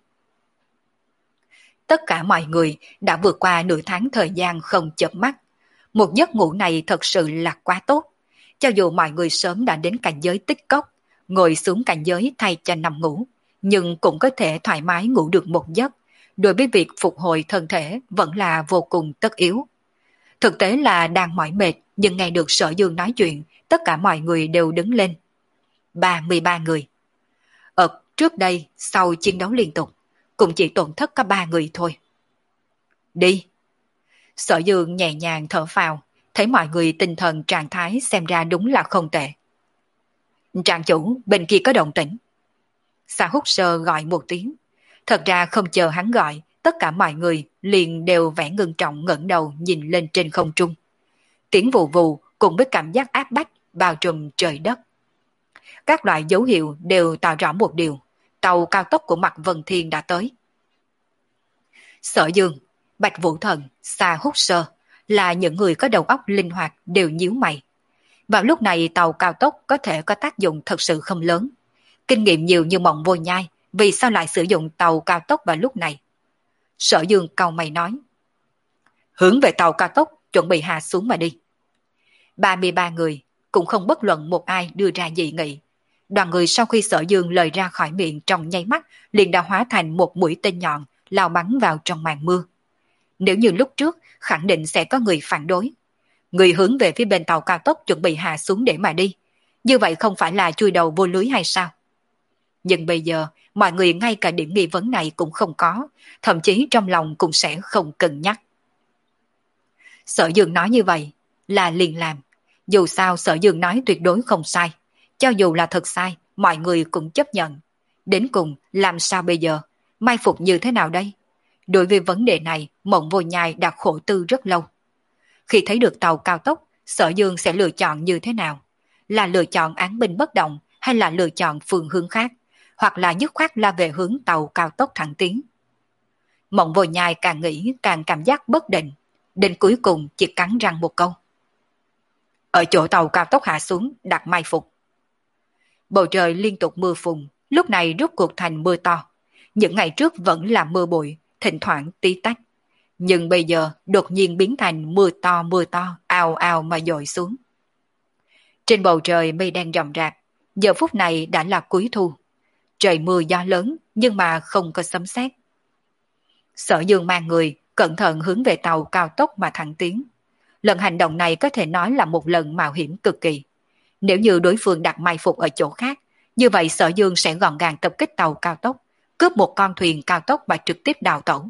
Tất cả mọi người đã vượt qua nửa tháng thời gian không chợp mắt. Một giấc ngủ này thật sự là quá tốt. Cho dù mọi người sớm đã đến cảnh giới tích cốc, ngồi xuống cảnh giới thay cho nằm ngủ, nhưng cũng có thể thoải mái ngủ được một giấc. Đối với việc phục hồi thân thể vẫn là vô cùng tất yếu. Thực tế là đang mỏi mệt, nhưng nghe được Sở Dương nói chuyện, tất cả mọi người đều đứng lên. ba mươi ba người. Ở trước đây, sau chiến đấu liên tục, cũng chỉ tổn thất có ba người thôi. Đi. Sở Dương nhẹ nhàng thở phào, thấy mọi người tinh thần trạng thái xem ra đúng là không tệ. Trạng chủ, bên kia có động tĩnh. Sa Húc Sơ gọi một tiếng. Thật ra không chờ hắn gọi, tất cả mọi người liền đều vẻ ngưng trọng ngẩng đầu nhìn lên trên không trung. Tiếng vù vù cùng với cảm giác áp bách bao trùm trời đất. Các loại dấu hiệu đều tạo rõ một điều, tàu cao tốc của Mạc Vân Thiên đã tới. Sở Dương, Bạch Vũ Thần, Sa Húc Sơ là những người có đầu óc linh hoạt đều nhíu mày. Vào lúc này tàu cao tốc có thể có tác dụng thật sự không lớn. Kinh nghiệm nhiều như Mộng Vô Nhai, vì sao lại sử dụng tàu cao tốc vào lúc này? Sở Dương cau mày nói. Hướng về tàu cao tốc, chuẩn bị hạ xuống mà đi. ba mươi ba người, cũng không bất luận một ai đưa ra dị nghị. Đoàn người sau khi Sở Dương lời ra khỏi miệng trong nháy mắt, liền đã hóa thành một mũi tên nhọn, lao bắn vào trong màn mưa. Nếu như lúc trước, khẳng định sẽ có người phản đối. Người hướng về phía bên tàu cao tốc chuẩn bị hạ xuống để mà đi. Như vậy không phải là chui đầu vô lưới hay sao? Nhưng bây giờ, mọi người ngay cả điểm nghi vấn này cũng không có, thậm chí trong lòng cũng sẽ không cân nhắc. Sở Dương nói như vậy, là liền làm. Dù sao Sở Dương nói tuyệt đối không sai. Cho dù là thật sai, mọi người cũng chấp nhận. Đến cùng, làm sao bây giờ? Mai phục như thế nào đây? Đối với vấn đề này, Mộng Vô Nhai đã khổ tư rất lâu. Khi thấy được tàu cao tốc, Sở Dương sẽ lựa chọn như thế nào? Là lựa chọn án binh bất động hay là lựa chọn phương hướng khác? Hoặc là dứt khoát la về hướng tàu cao tốc thẳng tiến? Mộng Vô Nhai càng nghĩ càng cảm giác bất định. Đến cuối cùng chỉ cắn răng một câu. Ở chỗ tàu cao tốc hạ xuống, đặt mai phục. Bầu trời liên tục mưa phùn, lúc này rút cuộc thành mưa to. Những ngày trước vẫn là mưa bụi, thỉnh thoảng tí tách. Nhưng bây giờ đột nhiên biến thành mưa to mưa to, ào ào mà dội xuống. Trên bầu trời mây đen rậm rạp, giờ phút này đã là cuối thu. Trời mưa gió lớn nhưng mà không có sấm sét. Sở Dương mang người cẩn thận hướng về tàu cao tốc mà thẳng tiến. Lần hành động này có thể nói là một lần mạo hiểm cực kỳ. Nếu như đối phương đặt mai phục ở chỗ khác, như vậy Sở Dương sẽ gọn gàng tập kích tàu cao tốc, cướp một con thuyền cao tốc và trực tiếp đào tẩu.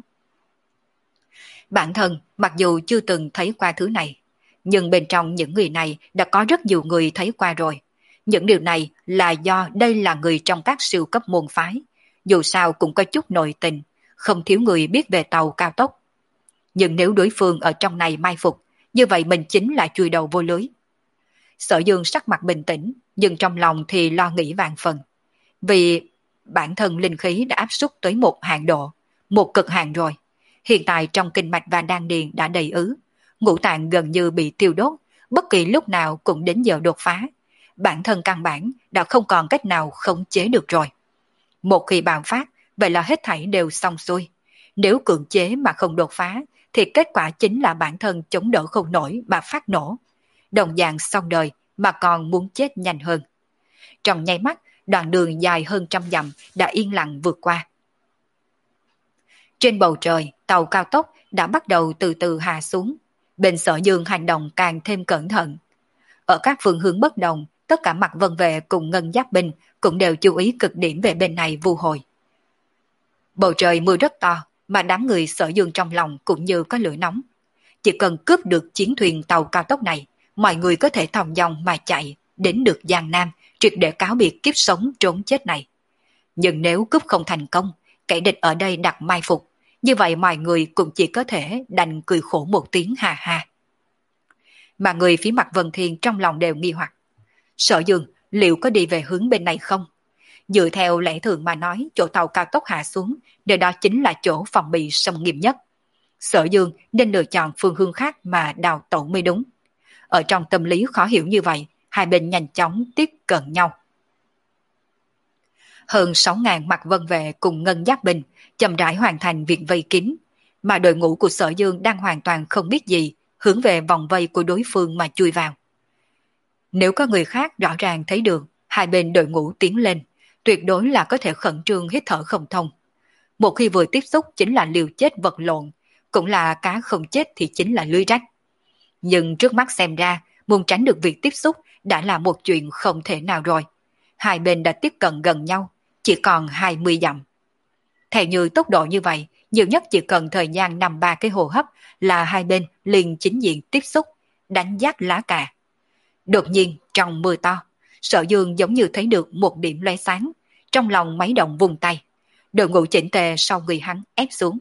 Bản thân mặc dù chưa từng thấy qua thứ này, nhưng bên trong những người này đã có rất nhiều người thấy qua rồi. Những điều này là do đây là người trong các siêu cấp môn phái, dù sao cũng có chút nội tình, không thiếu người biết về tàu cao tốc. Nhưng nếu đối phương ở trong này mai phục, như vậy mình chính là chui đầu vô lưới. Sở Dương sắc mặt bình tĩnh, nhưng trong lòng thì lo nghĩ vạn phần. Vì bản thân linh khí đã áp suất tới một hạn độ, một cực hạn rồi. Hiện tại trong kinh mạch và đan điền đã đầy ứ, ngũ tạng gần như bị tiêu đốt, bất kỳ lúc nào cũng đến giờ đột phá. Bản thân căn bản đã không còn cách nào khống chế được rồi. Một khi bạo phát, vậy là hết thảy đều xong xuôi. Nếu cưỡng chế mà không đột phá, thì kết quả chính là bản thân chống đỡ không nổi mà phát nổ. Đồng dạng xong đời mà còn muốn chết nhanh hơn. Trong nháy mắt, đoạn đường dài hơn trăm dặm đã yên lặng vượt qua. Trên bầu trời, tàu cao tốc đã bắt đầu từ từ hạ xuống. Bên Sở Dương hành động càng thêm cẩn thận. Ở các phương hướng bất đồng, tất cả mặt vân vệ cùng ngân giáp binh cũng đều chú ý cực điểm về bên này vu hồi. Bầu trời mưa rất to, mà đám người Sở Dương trong lòng cũng như có lửa nóng. Chỉ cần cướp được chiến thuyền tàu cao tốc này, mọi người có thể thòng dòng mà chạy, đến được Giang Nam, triệt để cáo biệt kiếp sống trốn chết này. Nhưng nếu cướp không thành công, kẻ địch ở đây đặt mai phục, như vậy mọi người cũng chỉ có thể đành cười khổ một tiếng hà hà. Mà người phía mặt Vân Thiên trong lòng đều nghi hoặc. Sở Dương liệu có đi về hướng bên này không? Dựa theo lẽ thường mà nói, chỗ tàu cao tốc hạ xuống, nơi đó chính là chỗ phòng bị xâm nghiêm nhất. Sở Dương nên lựa chọn phương hướng khác mà đào tẩu mới đúng. Ở trong tâm lý khó hiểu như vậy, hai bên nhanh chóng tiếp cận nhau. Hơn sáu ngàn mặt vân vệ cùng ngân giáp binh chậm rãi hoàn thành việc vây kín, mà đội ngũ của Sở Dương đang hoàn toàn không biết gì, hướng về vòng vây của đối phương mà chui vào. Nếu có người khác rõ ràng thấy được hai bên đội ngũ tiến lên, tuyệt đối là có thể khẩn trương hít thở không thông. Một khi vừa tiếp xúc chính là liều chết vật lộn, cũng là cá không chết thì chính là lưới rách. Nhưng trước mắt xem ra, muốn tránh được việc tiếp xúc đã là một chuyện không thể nào rồi. Hai bên đã tiếp cận gần nhau, chỉ còn hai mươi dặm. Theo như tốc độ như vậy, nhiều nhất chỉ cần thời gian năm ba cái hô hấp là hai bên liền chính diện tiếp xúc, đánh giáp lá cà. Đột nhiên, trong mưa to, Sở Dương giống như thấy được một điểm lóe sáng, trong lòng máy động vùng tay. Đội ngũ chỉnh tề sau người hắn ép xuống.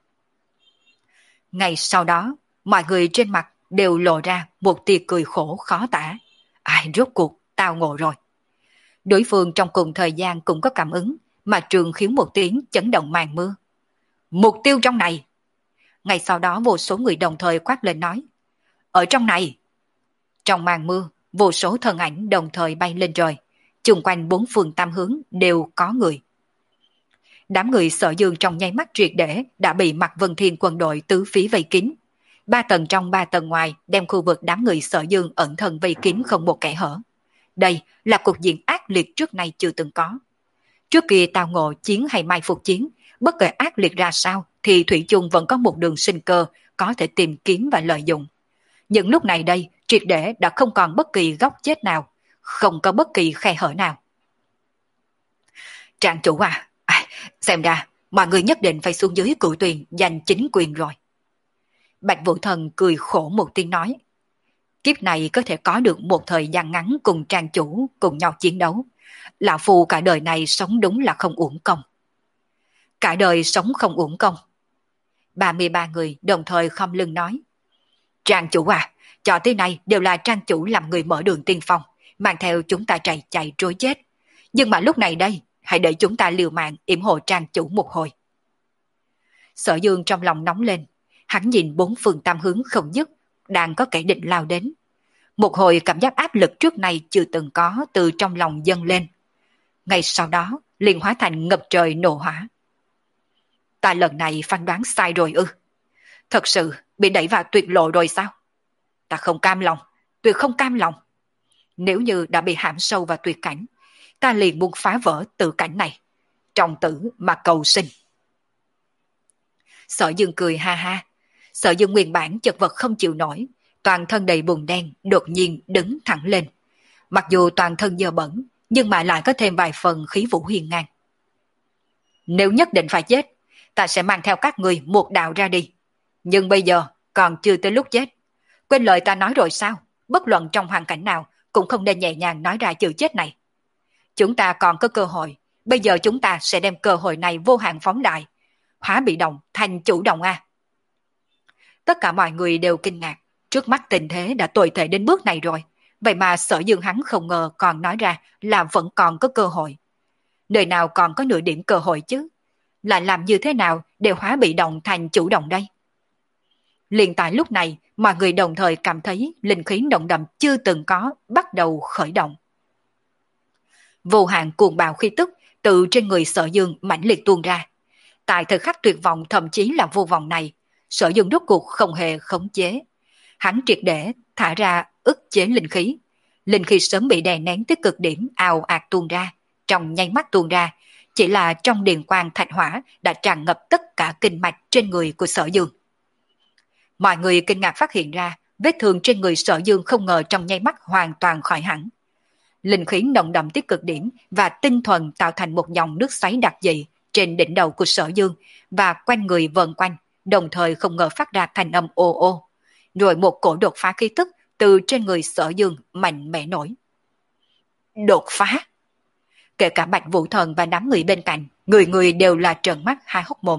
Ngay sau đó, mọi người trên mặt đều lộ ra một tia cười khổ khó tả. Ai rốt cuộc, tao ngộ rồi. Đối phương trong cùng thời gian cũng có cảm ứng, mà trường khiếu một tiếng chấn động màn mưa. Mục tiêu trong này. Ngay sau đó vô số người đồng thời quát lên nói. Ở trong này. Trong màn mưa, vô số thân ảnh đồng thời bay lên trời. Chung quanh bốn phương tam hướng đều có người. Đám người Sở Dương trong nháy mắt triệt để đã bị Mạc Vân Thiên quân đội tứ phía vây kín. Ba tầng trong ba tầng ngoài đem khu vực đám người Sở Dương ẩn thân vây kín không một kẽ hở. Đây là cục diện ác liệt trước nay chưa từng có. Trước kia tao ngộ chiến hay mai phục chiến, bất kể ác liệt ra sao thì Thủy chung vẫn có một đường sinh cơ có thể tìm kiếm và lợi dụng. Nhưng lúc này đây, triệt để đã không còn bất kỳ góc chết nào, không có bất kỳ khe hở nào. Trạng chủ à, à xem ra mọi người nhất định phải xuống dưới cửu tuyền giành chính quyền rồi. Bạch Vũ Thần cười khổ một tiếng nói. Kiếp này có thể có được một thời gian ngắn cùng trang chủ cùng nhau chiến đấu. Lão Phu cả đời này sống đúng là không uổng công. Cả đời sống không uổng công. ba mươi ba người đồng thời khom lưng nói. Trang chủ à, cho tới nay đều là trang chủ làm người mở đường tiên phong, mang theo chúng ta chạy chạy trối chết. Nhưng mà lúc này đây, hãy để chúng ta liều mạng yểm hộ trang chủ một hồi. Sở Dương trong lòng nóng lên, hắn nhìn bốn phương tam hướng không dứt, đang có kẻ địch lao đến. Một hồi cảm giác áp lực trước này chưa từng có từ trong lòng dâng lên. Ngay sau đó, liền hóa thành ngập trời nổ hỏa. Ta lần này phán đoán sai rồi ư? Thật sự bị đẩy vào tuyệt lộ rồi sao? Ta không cam lòng, tuyệt không cam lòng. Nếu như đã bị hãm sâu vào tuyệt cảnh, ta liền muốn phá vỡ tự cảnh này, trọng tử mà cầu sinh. Sở Dương cười ha ha. Sở Dương nguyên bản chật vật không chịu nổi, toàn thân đầy bùn đen, đột nhiên đứng thẳng lên. Mặc dù toàn thân dơ bẩn, nhưng mà lại có thêm vài phần khí vũ hiên ngang. Nếu nhất định phải chết, ta sẽ mang theo các người một đạo ra đi. Nhưng bây giờ còn chưa tới lúc chết. Quên lời ta nói rồi sao? Bất luận trong hoàn cảnh nào cũng không nên nhẹ nhàng nói ra chữ chết này. Chúng ta còn có cơ hội. Bây giờ chúng ta sẽ đem cơ hội này vô hạn phóng đại. Hóa bị động thành chủ động a. Tất cả mọi người đều kinh ngạc. Trước mắt tình thế đã tồi tệ đến bước này rồi. Vậy mà Sở Dương hắn không ngờ còn nói ra là vẫn còn có cơ hội. Nơi nào còn có nửa điểm cơ hội chứ? Lại làm như thế nào để hóa bị động thành chủ động đây? Liền tại lúc này, mọi người đồng thời cảm thấy linh khí nồng đậm chưa từng có bắt đầu khởi động. Vô hạn cuồng bạo khí tức từ trên người Sở Dương mãnh liệt tuôn ra. Tại thời khắc tuyệt vọng thậm chí là vô vọng này, Sở Dương rốt cuộc không hề khống chế. Hắn triệt để thả ra ức chế linh khí. Linh khí sớm bị đè nén tới cực điểm ào ạt tuôn ra, trong nháy mắt tuôn ra, chỉ là trong điền quang thạch hỏa đã tràn ngập tất cả kinh mạch trên người của Sở Dương. Mọi người kinh ngạc phát hiện ra, vết thương trên người Sở Dương không ngờ trong nháy mắt hoàn toàn khỏi hẳn. Linh khí nồng đậm tới cực điểm và tinh thuần tạo thành một dòng nước xoáy đặc dị trên đỉnh đầu của Sở Dương và quanh người vần quanh, đồng thời không ngờ phát ra thành âm ô ô. Rồi một cổ đột phá khí tức từ trên người Sở Dương mạnh mẽ nổi. Đột phá! Kể cả Bạch Vũ Thần và đám người bên cạnh, người người đều là trợn mắt hai hốc mồm.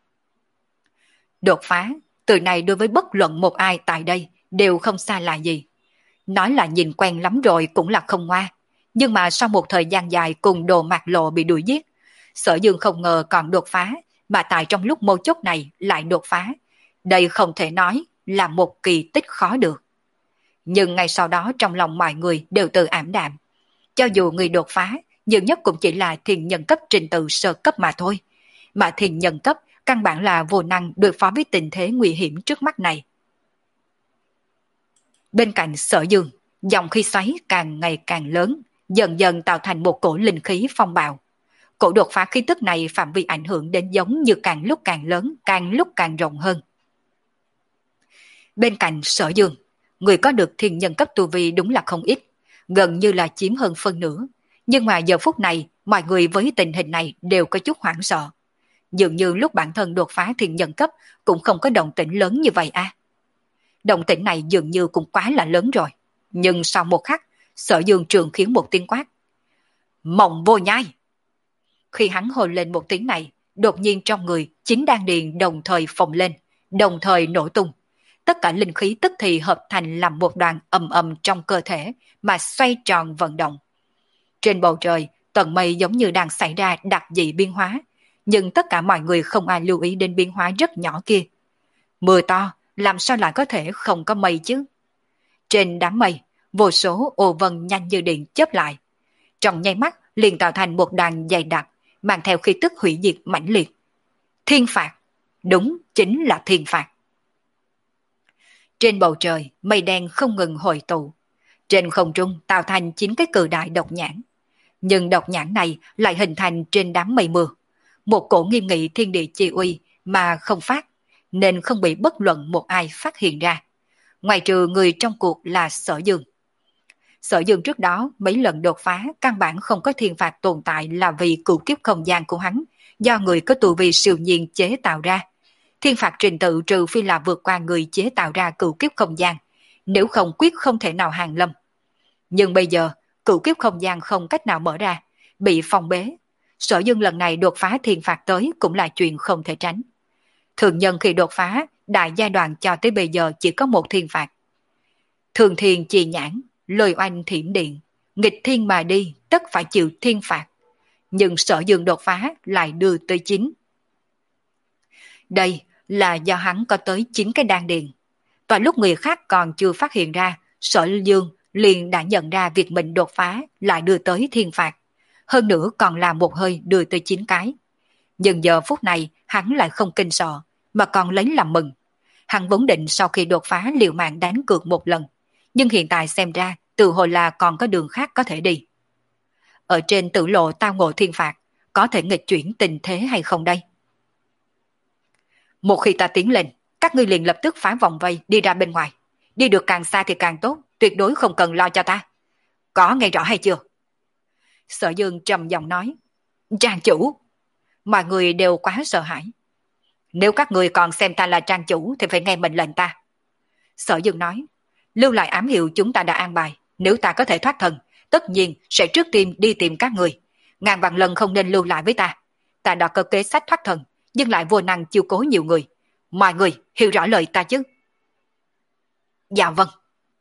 Đột phá, từ này đối với bất luận một ai tại đây đều không xa lạ gì. Nói là nhìn quen lắm rồi cũng là không ngoa. Nhưng mà sau một thời gian dài cùng Đồ Mạc Lộ bị đuổi giết, Sở Dương không ngờ còn đột phá, mà tại trong lúc mấu chốt này lại đột phá. Đây không thể nói là một kỳ tích khó được. Nhưng ngay sau đó trong lòng mọi người đều tự ảm đạm. Cho dù người đột phá, nhiều nhất cũng chỉ là thiền nhân cấp trình tự sơ cấp mà thôi. Mà thiền nhân cấp căn bản là vô năng đối phó với tình thế nguy hiểm trước mắt này. Bên cạnh Sở Dương, dòng khí xoáy càng ngày càng lớn, dần dần tạo thành một cổ linh khí phong bạo. Cổ đột phá khí tức này phạm vi ảnh hưởng đến giống như càng lúc càng lớn, càng lúc càng rộng hơn. Bên cạnh Sở Dương, người có được thiên nhân cấp tu vi đúng là không ít, gần như là chiếm hơn phân nửa. Nhưng mà giờ phút này, mọi người với tình hình này đều có chút hoảng sợ. Dường như lúc bản thân đột phá thiên nhân cấp cũng không có động tĩnh lớn như vậy à. Động tĩnh này dường như cũng quá là lớn rồi. Nhưng sau một khắc, Sở Dương trường khiến một tiếng quát. Mộng vô nhai! Khi hắn hồn lên một tiếng này, đột nhiên trong người chính đan điền đồng thời phồng lên, đồng thời nổ tung. Tất cả linh khí tức thì hợp thành làm một đoàn ầm ầm trong cơ thể mà xoay tròn vận động. Trên bầu trời, tầng mây giống như đang xảy ra đặc dị biến hóa, nhưng tất cả mọi người không ai lưu ý đến biến hóa rất nhỏ kia. Mưa to, làm sao lại có thể không có mây chứ? Trên đám mây, vô số ô vân nhanh như điện chớp lại. Trong nháy mắt liền tạo thành một đoàn dày đặc, mang theo khí tức hủy diệt mãnh liệt. Thiên phạt, đúng chính là thiên phạt. Trên bầu trời, mây đen không ngừng hội tụ. Trên không trung tạo thành chín cái cự đại độc nhãn. Nhưng độc nhãn này lại hình thành trên đám mây mưa. Một cổ nghiêm nghị thiên địa chi uy mà không phát, nên không bị bất luận một ai phát hiện ra. Ngoài trừ người trong cuộc là Sở Dương. Sở Dương trước đó mấy lần đột phá căn bản không có thiên phạt tồn tại là vì cửu kiếp không gian của hắn, do người có tu vi siêu nhiên chế tạo ra. Thiên phạt trình tự trừ phi là vượt qua người chế tạo ra cửu kiếp không gian, nếu không quyết không thể nào hàng lâm. Nhưng bây giờ, cửu kiếp không gian không cách nào mở ra, bị phong bế. Sở Dương lần này đột phá thiên phạt tới cũng là chuyện không thể tránh. Thường nhân khi đột phá, đại giai đoạn cho tới bây giờ chỉ có một thiên phạt. Thường thiên trì nhãn, lôi oanh thiểm điện, nghịch thiên mà đi, tất phải chịu thiên phạt. Nhưng Sở Dương đột phá lại đưa tới chín. Đây là do hắn có tới chín cái đan điền. Và lúc người khác còn chưa phát hiện ra, Sở Dương liền đã nhận ra việc mình đột phá lại đưa tới thiên phạt. Hơn nữa còn là một hơi đưa tới chín cái. Nhưng giờ phút này hắn lại không kinh sợ, mà còn lấy làm mừng. Hắn vốn định sau khi đột phá liều mạng đánh cược một lần. Nhưng hiện tại xem ra tự hồi là còn có đường khác có thể đi. Ở trên tử lộ tao ngộ thiên phạt, có thể nghịch chuyển tình thế hay không đây? Một khi ta tiến lên, các ngươi liền lập tức phá vòng vây đi ra bên ngoài. Đi được càng xa thì càng tốt, tuyệt đối không cần lo cho ta. Có nghe rõ hay chưa? Sở Dương trầm giọng nói. Trang chủ! Mọi người đều quá sợ hãi. Nếu các người còn xem ta là trang chủ thì phải nghe mệnh lệnh ta. Sở Dương nói. Lưu lại ám hiệu chúng ta đã an bài. Nếu ta có thể thoát thân, tất nhiên sẽ trước tiên đi tìm các người. Ngàn vạn lần không nên lưu lại với ta. Ta đã có kế sách thoát thân, nhưng lại vô năng chiêu cố nhiều người. Mọi người hiểu rõ lời ta chứ? Dạ vâng.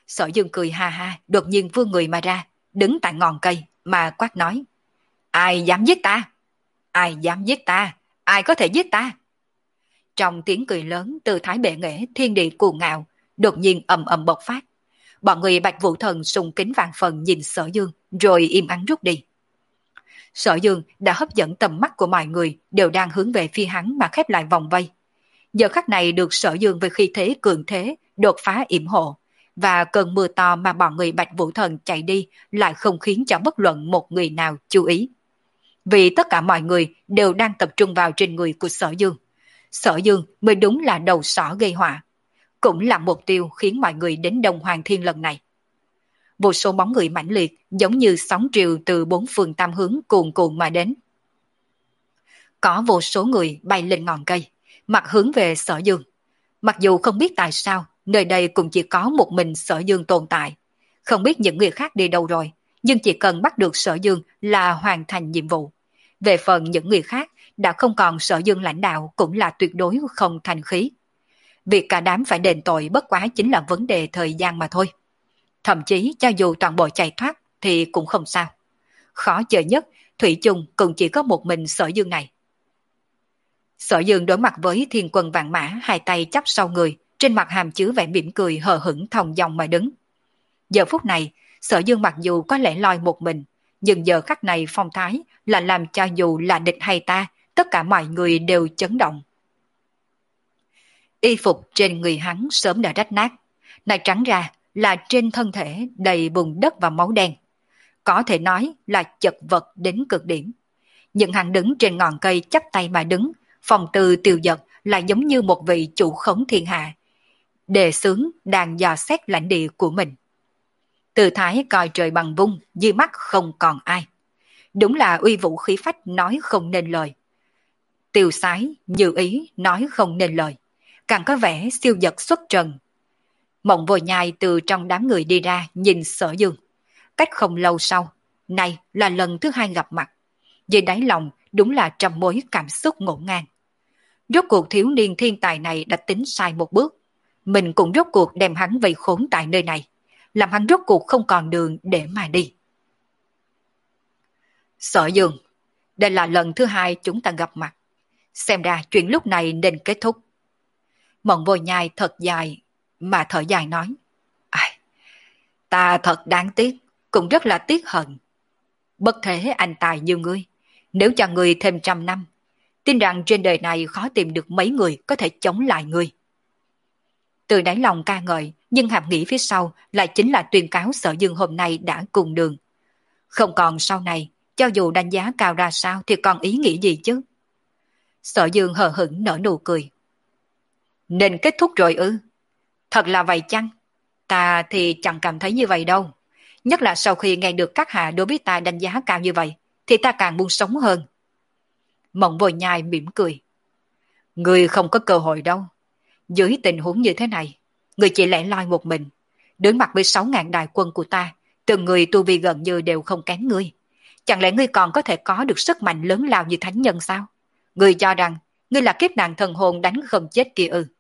Sở Dương cười ha ha, đột nhiên vươn người mà ra, đứng tại ngọn cây mà quát nói: Ai dám giết ta? Ai dám giết ta? Ai có thể giết ta? Trong tiếng cười lớn, từ thái bệ nghệ thiên địa cuồng ngạo đột nhiên ầm ầm bộc phát. Bọn người Bạch Vũ Thần sùng kính vạn phần nhìn Sở Dương, rồi im ắng rút đi. Sở Dương đã hấp dẫn tầm mắt của mọi người, đều đang hướng về phía hắn mà khép lại vòng vây. Giờ khắc này được Sở Dương với khí thế cường thế đột phá yểm hộ, và cơn mưa to mà bọn người Bạch Vũ Thần chạy đi lại không khiến cho bất luận một người nào chú ý. Vì tất cả mọi người đều đang tập trung vào trên người của Sở Dương. Sở Dương mới đúng là đầu sỏ gây họa, cũng là mục tiêu khiến mọi người đến Đông Hoàng Thiên lần này. Vô số bóng người mãnh liệt giống như sóng triều từ bốn phương tám hướng cuồn cuộn mà đến. Có vô số người bay lên ngọn cây, mặt hướng về Sở Dương. Mặc dù không biết tại sao nơi đây cũng chỉ có một mình Sở Dương tồn tại, không biết những người khác đi đâu rồi, nhưng chỉ cần bắt được Sở Dương là hoàn thành nhiệm vụ. Về phần những người khác đã không còn Sở Dương lãnh đạo cũng là tuyệt đối không thành khí. Việc cả đám phải đền tội bất quá chính là vấn đề thời gian mà thôi. Thậm chí cho dù toàn bộ chạy thoát thì cũng không sao. Khó chờ nhất, thủy chung cũng chỉ có một mình Sở Dương này. Sở Dương đối mặt với thiên quân vạn mã, hai tay chắp sau người, trên mặt hàm chứa vẻ mỉm cười hờ hững thong dong mà đứng. Giờ phút này, Sở Dương mặc dù có lẽ loi một mình, nhưng giờ khắc này phong thái là làm cho dù là địch hay ta, tất cả mọi người đều chấn động. Y phục trên người hắn sớm đã rách nát, này trắng ra là trên thân thể đầy bùn đất và máu đen. Có thể nói là chật vật đến cực điểm. Nhưng hắn đứng trên ngọn cây chắp tay mà đứng, phong từ tiêu dật là giống như một vị chủ khống thiên hạ, đề xướng đang dò xét lãnh địa của mình. Từ thái coi trời bằng vung, dưới mắt không còn ai. Đúng là uy vũ khí phách nói không nên lời. Tiêu sái, như ý nói không nên lời. Càng có vẻ siêu dật xuất trần. Mộng Vô Nhai từ trong đám người đi ra nhìn Sở Dương. Cách không lâu sau, này là lần thứ hai gặp mặt. Dưới đáy lòng đúng là trăm mối cảm xúc ngổn ngang. Rốt cuộc thiếu niên thiên tài này đã tính sai một bước. Mình cũng rốt cuộc đem hắn vây khốn tại nơi này, làm hắn rốt cuộc không còn đường để mà đi. Sở Dương, đây là lần thứ hai chúng ta gặp mặt. Xem ra chuyện lúc này nên kết thúc. Mộng Vô Nhai thật dài mà thở dài nói: Ai, ta thật đáng tiếc, cũng rất là tiếc hận. Bất thế anh tài như ngươi, nếu cho ngươi thêm trăm năm, tin rằng trên đời này khó tìm được mấy người có thể chống lại ngươi. Từ đáy lòng ca ngợi, nhưng hàm nghĩ phía sau lại chính là tuyên cáo Sở Dương hôm nay đã cùng đường. Không còn sau này, cho dù đánh giá cao ra sao thì còn ý nghĩ gì chứ? Sở Dương hờ hững nở nụ cười. Nên kết thúc rồi ư? Thật là vậy chăng? Ta thì chẳng cảm thấy như vậy đâu. Nhất là sau khi nghe được các hạ đối với ta đánh giá cao như vậy, thì ta càng muốn sống hơn. Mộng Vô Nhai mỉm cười. Người không có cơ hội đâu. Dưới tình huống như thế này, người chỉ lẻ loi một mình. Đối mặt với sáu ngàn đại quân của ta, từng người tu vi gần như đều không kém ngươi. Chẳng lẽ ngươi còn có thể có được sức mạnh lớn lao như thánh nhân sao? Ngươi cho rằng ngươi là kiếp nạn thần hồn đánh không chết kia ư?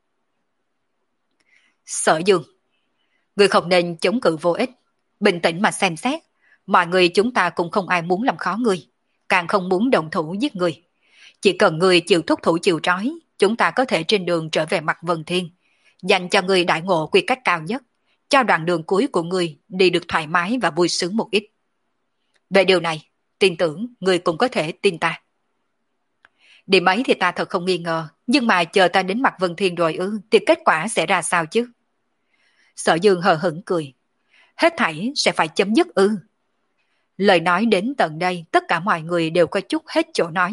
Sở Dương, ngươi không nên chống cự vô ích. Bình tĩnh mà xem xét, mọi người chúng ta cũng không ai muốn làm khó ngươi, càng không muốn động thủ giết ngươi. Chỉ cần ngươi chịu thúc thủ chịu trói, chúng ta có thể trên đường trở về mặt Vân Thiên, dành cho ngươi đại ngộ quy cách cao nhất, cho đoạn đường cuối của ngươi đi được thoải mái và vui sướng một ít. Về điều này, tin tưởng ngươi cũng có thể tin ta. Điểm ấy thì ta thật không nghi ngờ, nhưng mà chờ ta đến mặt Vân Thiên rồi ư, thì kết quả sẽ ra sao chứ? Sở Dương hờ hững cười. Hết thảy sẽ phải chấm dứt ư? Lời nói đến tận đây, tất cả mọi người đều có chút hết chỗ nói.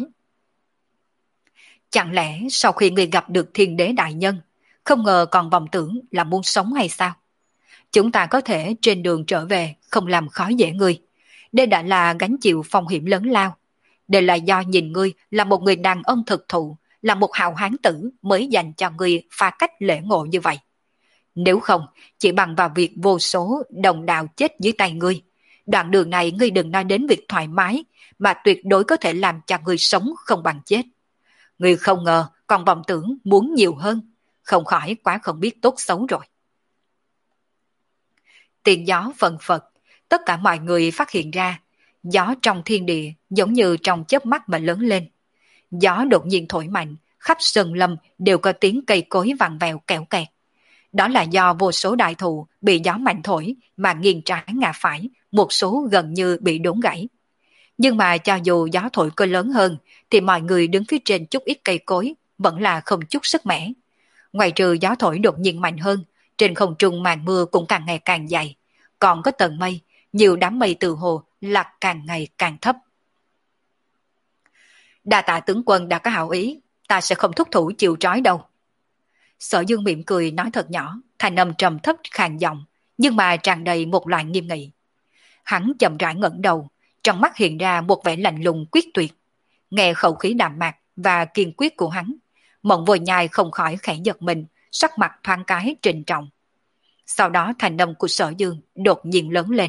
Chẳng lẽ sau khi ngươi gặp được thiên đế đại nhân, không ngờ còn vọng tưởng là muốn sống hay sao? Chúng ta có thể trên đường trở về, không làm khó dễ ngươi. Đây đã là gánh chịu phong hiểm lớn lao. Đây là do nhìn ngươi là một người đàn ông thực thụ, là một hào hán tử mới dành cho ngươi pha cách lễ ngộ như vậy. Nếu không, chỉ bằng vào việc vô số đồng đạo chết dưới tay ngươi, đoạn đường này ngươi đừng nói đến việc thoải mái, mà tuyệt đối có thể làm cho ngươi sống không bằng chết. Ngươi không ngờ còn vọng tưởng muốn nhiều hơn, không khỏi quá không biết tốt xấu rồi. Tiếng gió phần phật, tất cả mọi người phát hiện ra, gió trong thiên địa giống như trong chớp mắt mà lớn lên. Gió đột nhiên thổi mạnh, khắp sơn lâm đều có tiếng cây cối vặn vẹo kẽo kẹt. Đó là do vô số đại thụ bị gió mạnh thổi mà nghiêng trái ngả phải, một số gần như bị đốn gãy. Nhưng mà cho dù gió thổi có lớn hơn, thì mọi người đứng phía trên chút ít cây cối vẫn là không chút sức mẻ. Ngoài trừ gió thổi đột nhiên mạnh hơn, trên không trung màn mưa cũng càng ngày càng dày. Còn có tầng mây, nhiều đám mây từ hồ là càng ngày càng thấp. Đa tạ tướng quân đã có hảo ý, ta sẽ không thúc thủ chịu trói đâu. Sở Dương mỉm cười nói thật nhỏ, thanh âm trầm thấp khàn giọng, nhưng mà tràn đầy một loại nghiêm nghị. Hắn chậm rãi ngẩng đầu, trong mắt hiện ra một vẻ lạnh lùng quyết tuyệt. Nghe khẩu khí đạm mạc và kiên quyết của hắn, Mộng Vô Nhai không khỏi khẽ giật mình, sắc mặt thoáng cái trịnh trọng. Sau đó thanh âm của Sở Dương đột nhiên lớn lên.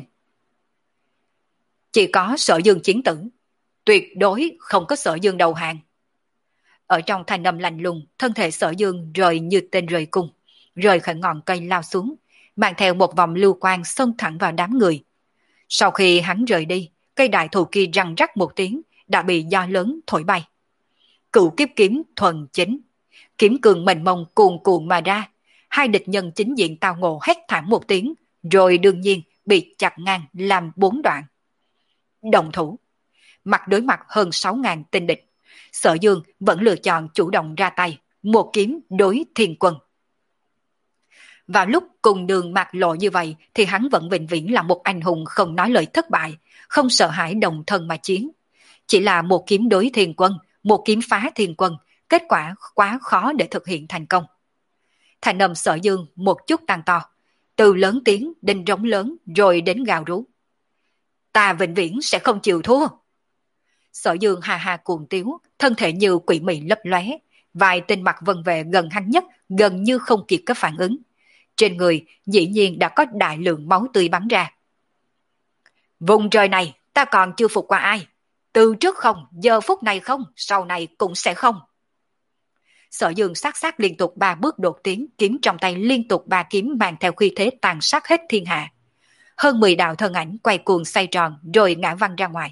Chỉ có Sở Dương chiến tử, tuyệt đối không có Sở Dương đầu hàng. Ở trong thanh âm lạnh lùng, thân thể Sở Dương rời như tên rời cung, rời khỏi ngọn cây lao xuống, mang theo một vòng lưu quang xông thẳng vào đám người. Sau khi hắn rời đi, cây đại thụ kia răng rắc một tiếng, đã bị gió lớn thổi bay. Cửu kiếp kiếm thuần chính, kiếm cường mênh mông cuồn cuộn mà ra, hai địch nhân chính diện tao ngộ hét thảm một tiếng, rồi đương nhiên bị chặt ngang làm bốn đoạn. Đồng thủ, mặt đối mặt hơn sáu ngàn tinh địch, Sở Dương vẫn lựa chọn chủ động ra tay, một kiếm đối thiên quân. Vào lúc cùng đường mạc lộ như vậy thì hắn vẫn vĩnh viễn là một anh hùng không nói lời thất bại, không sợ hãi đồng thân mà chiến. Chỉ là một kiếm đối thiên quân, một kiếm phá thiên quân, kết quả quá khó để thực hiện thành công. Thành âm Sở Dương một chút tăng to, từ lớn tiếng đến rống lớn rồi đến gào rú. Ta vĩnh viễn sẽ không chịu thua. Sở Dương hà hà cuồng tiếu, thân thể như quỷ mị lấp lóe, vài tên mặt vân vệ gần hắn nhất gần như không kịp có phản ứng. Trên người dĩ nhiên đã có đại lượng máu tươi bắn ra. Vùng trời này ta còn chưa phục qua ai. Từ trước không, giờ phút này không, sau này cũng sẽ không. Sở Dương sát sát liên tục ba bước đột tiến, kiếm trong tay liên tục ba kiếm mang theo khí thế tàn sát hết thiên hạ. Hơn mười đạo thân ảnh quay cuồng xoay tròn rồi ngã văng ra ngoài.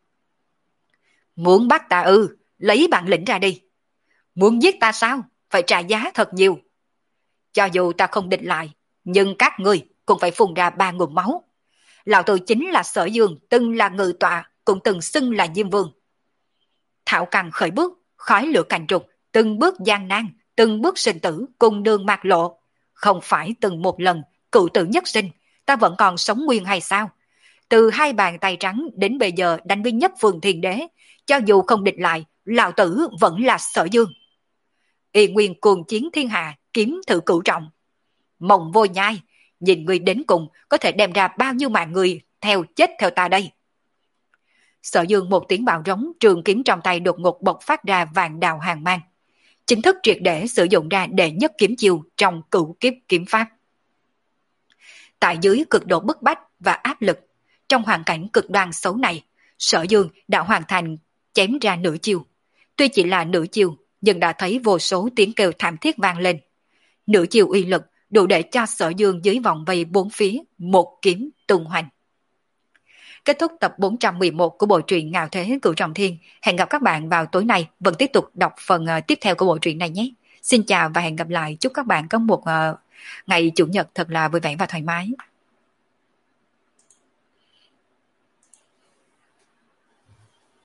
Muốn bắt ta ư, lấy bản lĩnh ra đi. Muốn giết ta sao, phải trả giá thật nhiều. Cho dù ta không địch lại, nhưng các ngươi cũng phải phun ra ba ngụm máu. Lão tử chính là Sở Dương, từng là ngự tọa, cũng từng xưng là Diêm Vương. Thảo Căn khởi bước, khói lửa cành trục, từng bước gian nan, từng bước sinh tử cùng đường mạc lộ. Không phải từng một lần, cựu tử nhất sinh, ta vẫn còn sống nguyên hay sao? Từ hai bàn tay trắng đến bây giờ đánh với nhất phương thiên đế, cho dù không địch lại, lão tử vẫn là Sở Dương. Y nguyên cuồng chiến thiên hạ, kiếm thử cửu trọng. Mộng Vô Nhai, nhìn người đến cùng có thể đem ra bao nhiêu mạng người theo chết theo ta đây. Sở Dương một tiếng bạo rống, trường kiếm trong tay đột ngột bộc phát ra vàng đào hàng mang, chính thức triệt để sử dụng ra đệ nhất kiếm chiêu trong cửu kiếp kiếm pháp. Tại dưới cực độ bức bách và áp lực, trong hoàn cảnh cực đoan xấu này, Sở Dương đã hoàn thành chém ra nửa chiêu. Tuy chỉ là nửa chiêu, nhưng đã thấy vô số tiếng kêu thảm thiết vang lên. Nửa chiêu uy lực đủ để cho Sở Dương dưới vòng vây bốn phía một kiếm tung hoành. Kết thúc tập bốn trăm mười một của bộ truyện Ngạo Thế Cửu Trọng Thiên. Hẹn gặp các bạn vào tối nay vẫn tiếp tục đọc phần tiếp theo của bộ truyện này nhé. Xin chào và hẹn gặp lại. Chúc các bạn có một ngày chủ nhật thật là vui vẻ và thoải mái.